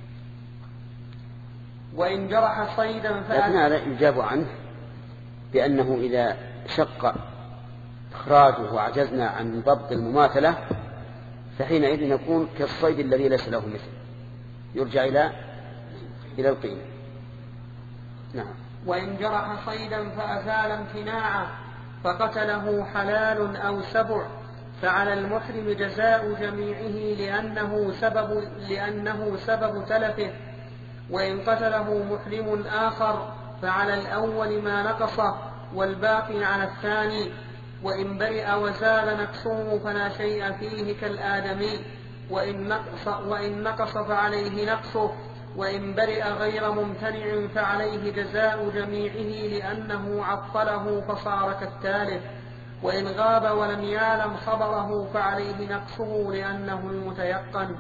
وإن جرح صيدا لكن هذا يجاب عنه بأنه إذا شق إخراجه وعجزنا عن ضبط المماثلة فحينئذ نكون كالصيد الذي ليس له مثل، يرجع إلى إلى القيمة. نعم. وإن جرح صيدا فأزال امتناعه فقتله حلال أو سبع فعلى المحرم جزاء جميعه لأنه سبب, لأنه سبب تلفه. وإن قتله محرم آخر فعلى الأول ما نقصه والباقي على الثاني. وإن برئ وزال نقصه فلا شيء فيه كالآدمي، وإن نقص, وإن نقص فعليه نقصه. وإن برئ غير ممتنع فعليه جزاء جميعه لأنه عطله فصار كالتالف. وإن غاب ولم يعلم خبره فعليه نقصه لأنه المتيقن.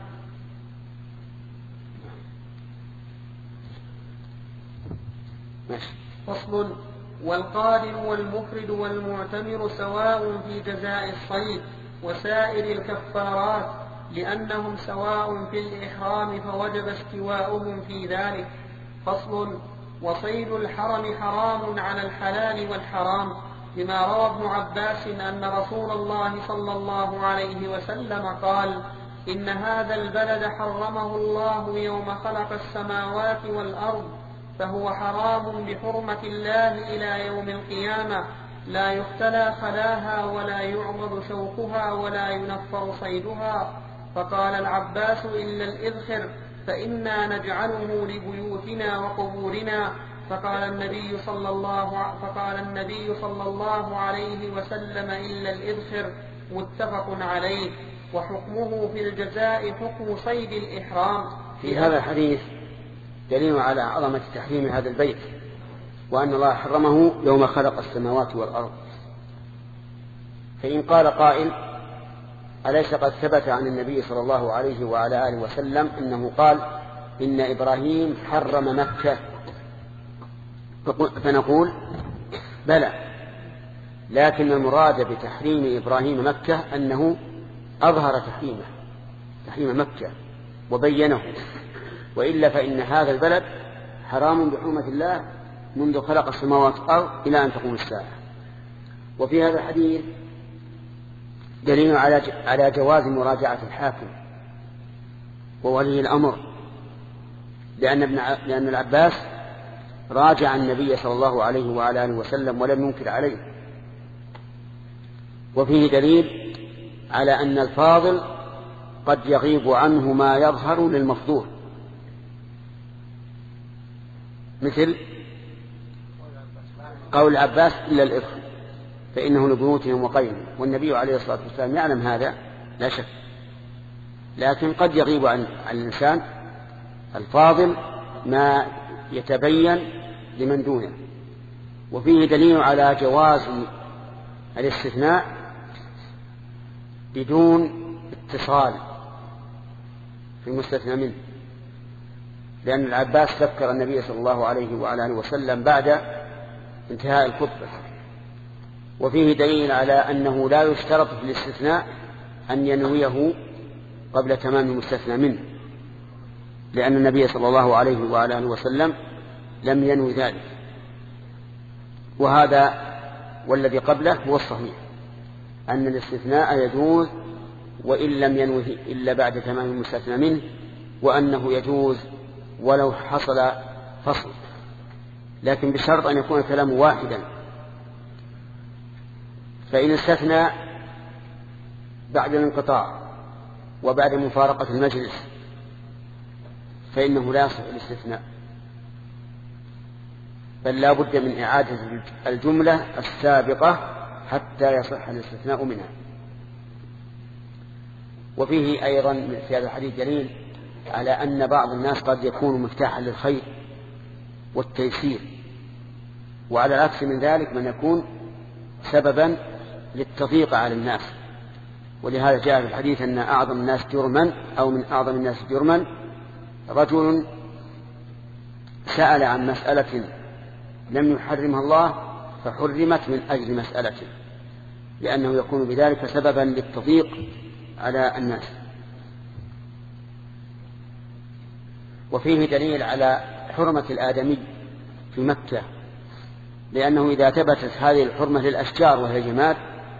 فصل. والقادر والمفرد والمعتمر سواء في جزاء الصيد وسائر الكفارات لأنهم سواء في الإحرام فوجب استواؤهم في ذلك. فصل. وصيد الحرم حرام على الحلال والحرام لما روى ابن عباس أن رسول الله صلى الله عليه وسلم قال إن هذا البلد حرمه الله يوم خلق السماوات والأرض فهو حرام بحرمة الله إلى يوم القيامة لا يختلى خلاها ولا يعضد شوكها ولا ينفر صيدها. فقال العباس إلا الإذخر فإنا نجعله لبيوتنا وقبورنا. فقال النبي صلى الله فقال النبي صلى الله عليه وسلم إلا الإذخر متفق عليه. وحكمه في الجزاء حكم صيد الإحرام. في هذا الحديث دليل على عظمة تحريم هذا البيت وأن الله حرمه يوم خلق السماوات والأرض. فإن قال قائل أليس قد ثبت عن النبي صلى الله عليه وعلى آله وسلم أنه قال إن إبراهيم حرم مكة؟ فنقول بلى، لكن المراد بتحريم إبراهيم مكة أنه أظهر تحريمه تحريم مكة وبينه، وإلا فإن هذا البلد حرام بحرمة الله منذ خلق السماوات والأرض إلى أن تقوم الساعة. وفي هذا الحديث دليل على جواز مراجعة الحاكم وولي الأمر، لأن ابن لأن العباس راجع النبي صلى الله عليه وعلى آله وسلم ولم ينكر عليه. وفيه دليل على أن الفاضل قد يغيب عنه ما يظهر للمفضول، مثل قول العباس إلا الإرث فإنه لبيوتهم وقيم، والنبي عليه الصلاة والسلام يعلم هذا لا شك، لكن قد يغيب عن الإنسان الفاضل ما يتبين لمن دونه. وفيه دليل على جواز الاستثناء بدون اتصال في المستثنى منه، لأن العباس ذكر النبي صلى الله عليه وعلى آله وسلم بعد انتهاء الخطبة. وفيه دليل على أنه لا يشترط في الاستثناء أن ينويه قبل تمام المستثنى منه، لأن النبي صلى الله عليه وعلى آله وسلم لم ينوي ذلك. وهذا والذي قبله هو الصحيح، أن الاستثناء يجوز وإن لم ينوه إلا بعد تمام المستثنى منه، وأنه يجوز ولو حصل فصل، لكن بشرط أن يكون كلامه واحدا. فإن استثنى بعد الانقطاع وبعد مفارقة المجلس فإنه لا يصح الاستثناء، بل لا بد من إعادة الجملة السابقة حتى يصح الاستثناء منها. وفيه أيضا في هذا الحديث دليل على أن بعض الناس قد يكون مفتاحا للخير والتيسير، وعلى العكس من ذلك من يكون سببا للتضييق على الناس. ولهذا جاء في الحديث أن أعظم الناس جرما أو من أعظم الناس جرما رجل سأل عن مسألة لم يحرمها الله فحرمت من أجل مسألته، لأنه يكون بذلك سببا للتضييق على الناس. وفيه دليل على حرمة الآدمي في مكة، لأنه إذا ثبتت هذه الحرمة للأشجار وهي جماد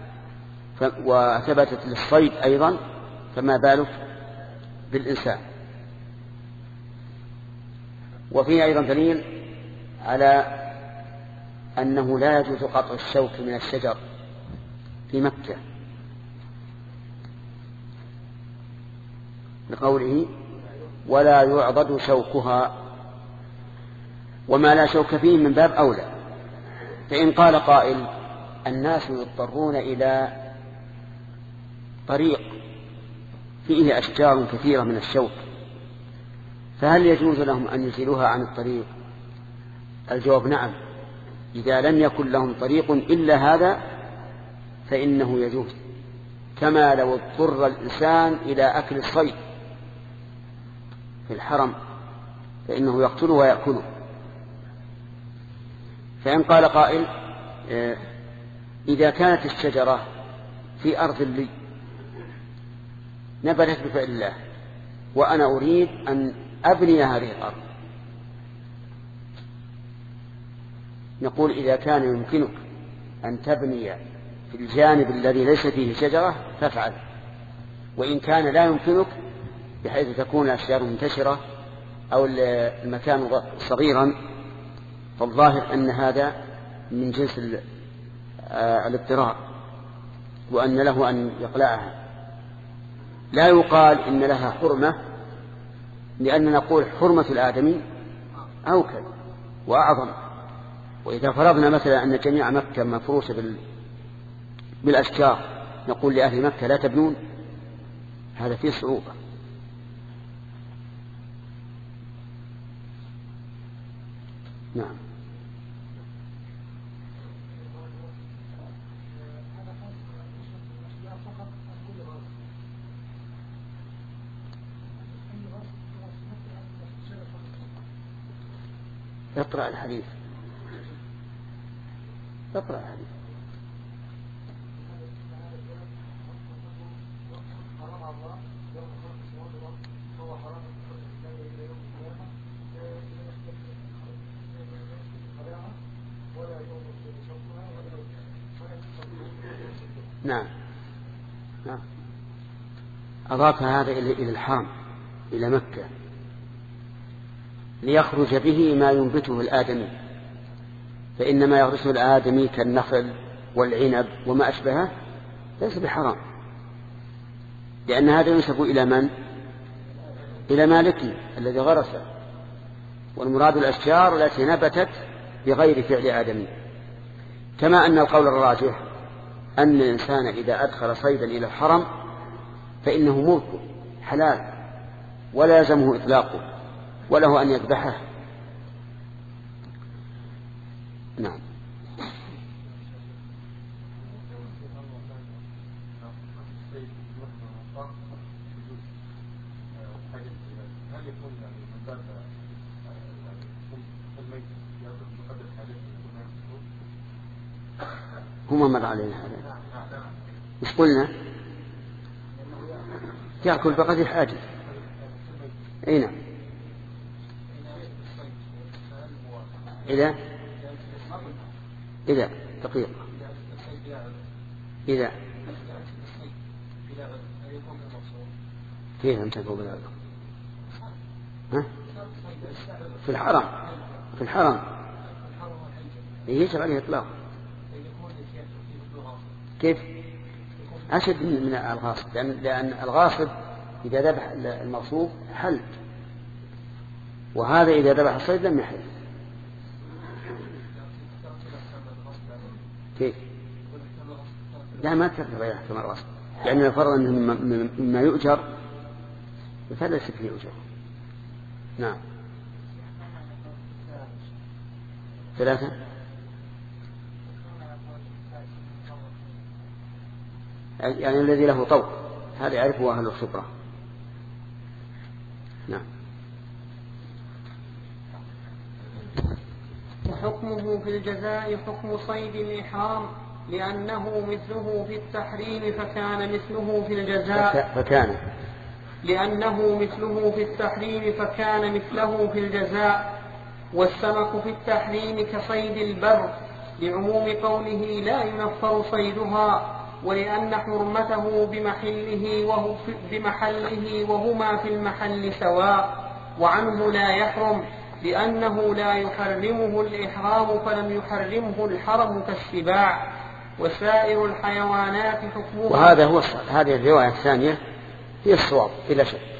وثبتت للصيد أيضا فما بالك بالإنسان. وفيه أيضا دليل على أنه لا يجوز قطع الشوك من الشجر في مكة، لقوله ولا يعضد شوكها، وما لا شوك فيه من باب أولى. فإن قال قائل الناس يضطرون إلى طريق فيه أشجار كثيرة من الشوك، فهل يجوز لهم أن يزيلوها عن الطريق؟ الجواب نعم، إذا لم يكن لهم طريق إلا هذا فإنه يجوز، كما لو اضطر الإنسان إلى أكل الصيد في الحرم فإنه يقتله ويأكله. فإن قال قائل إذا كانت الشجرة في أرض لي نبتت بفعل الله وأنا أريد أن أبني هذه الأرض، نقول إذا كان يمكنك أن تبني في الجانب الذي ليس فيه شجرة فافعل، وإن كان لا يمكنك بحيث تكون الأشجار منتشرة أو المكان صغيرا فالظاهر أن هذا من جنس الاضطرار وأن له أن يقلعها. لا يقال إن لها حرمة، لأن نقول حرمة الآدمي أوكل وأعظم. وإذا فرضنا مثلا أن جميع مكة مفروشة بالأشجار نقول لأهل مكة لا تبنون، هذا فيه صعوبة. نعم. اقرأ الحديث، اقرأ الحديث. نعم نعم أضاف هذا إلى الحرم إلى مكة، ليخرج به ما ينبته الآدمي، فإن ما يغرسه الآدمي كالنخل والعنب وما أشبهه ليس بحرام، لأن هذا ينسب إلى من؟ إلى مالكه الذي غرسه، والمراد الأشجار التي نبتت بغير فعل آدمي. كما أن القول الراجح أن الإنسان إذا أدخل صيدا إلى الحرم فإنه ملك حلال ولا يلزمه إطلاقه وله أن يذبحه. نعم. هما مر علينا هذا، مش قلنا يأكل بقدر حاجة. أي نعم. إذا إذا دقيقة إذا كيف أنت تقول بذلك؟ ها؟ في الحرم في الحرم يجب عليه إطلاق. كيف؟ أشد من الغاصب، لأن, لأن الغاصب إذا ذبح المغصوب حل، وهذا إذا ذبح الصيد لم يحل. كيف؟ لا ما تكتب يحكم الغاصب، لأن الفرض أنه مما يؤجر فلا يصير فيه أجر. نعم. ثلاثة. يعني الذي له طوق هذا يعرفه أهل الخبرة. نعم. وحكمه في الجزاء حكم صيد الإحرام، لأنه مثله في التحريم فكان مثله في الجزاء فكان لأنه مثله في التحريم فكان مثله في الجزاء. والسمك في التحريم كصيد البر لعموم قوله لا ينفر صيدها، ولأن حرمته بمحله وهو بمحله وهما في المحل سواء، وعنه لا يحرم لأنه لا يحرمه الإحرام فلم يحرمه الحرم كالسباع. وسائر الحيوانات حكمها. وهذا هو هذه الرواية الثانية هي الصواب بلا شك.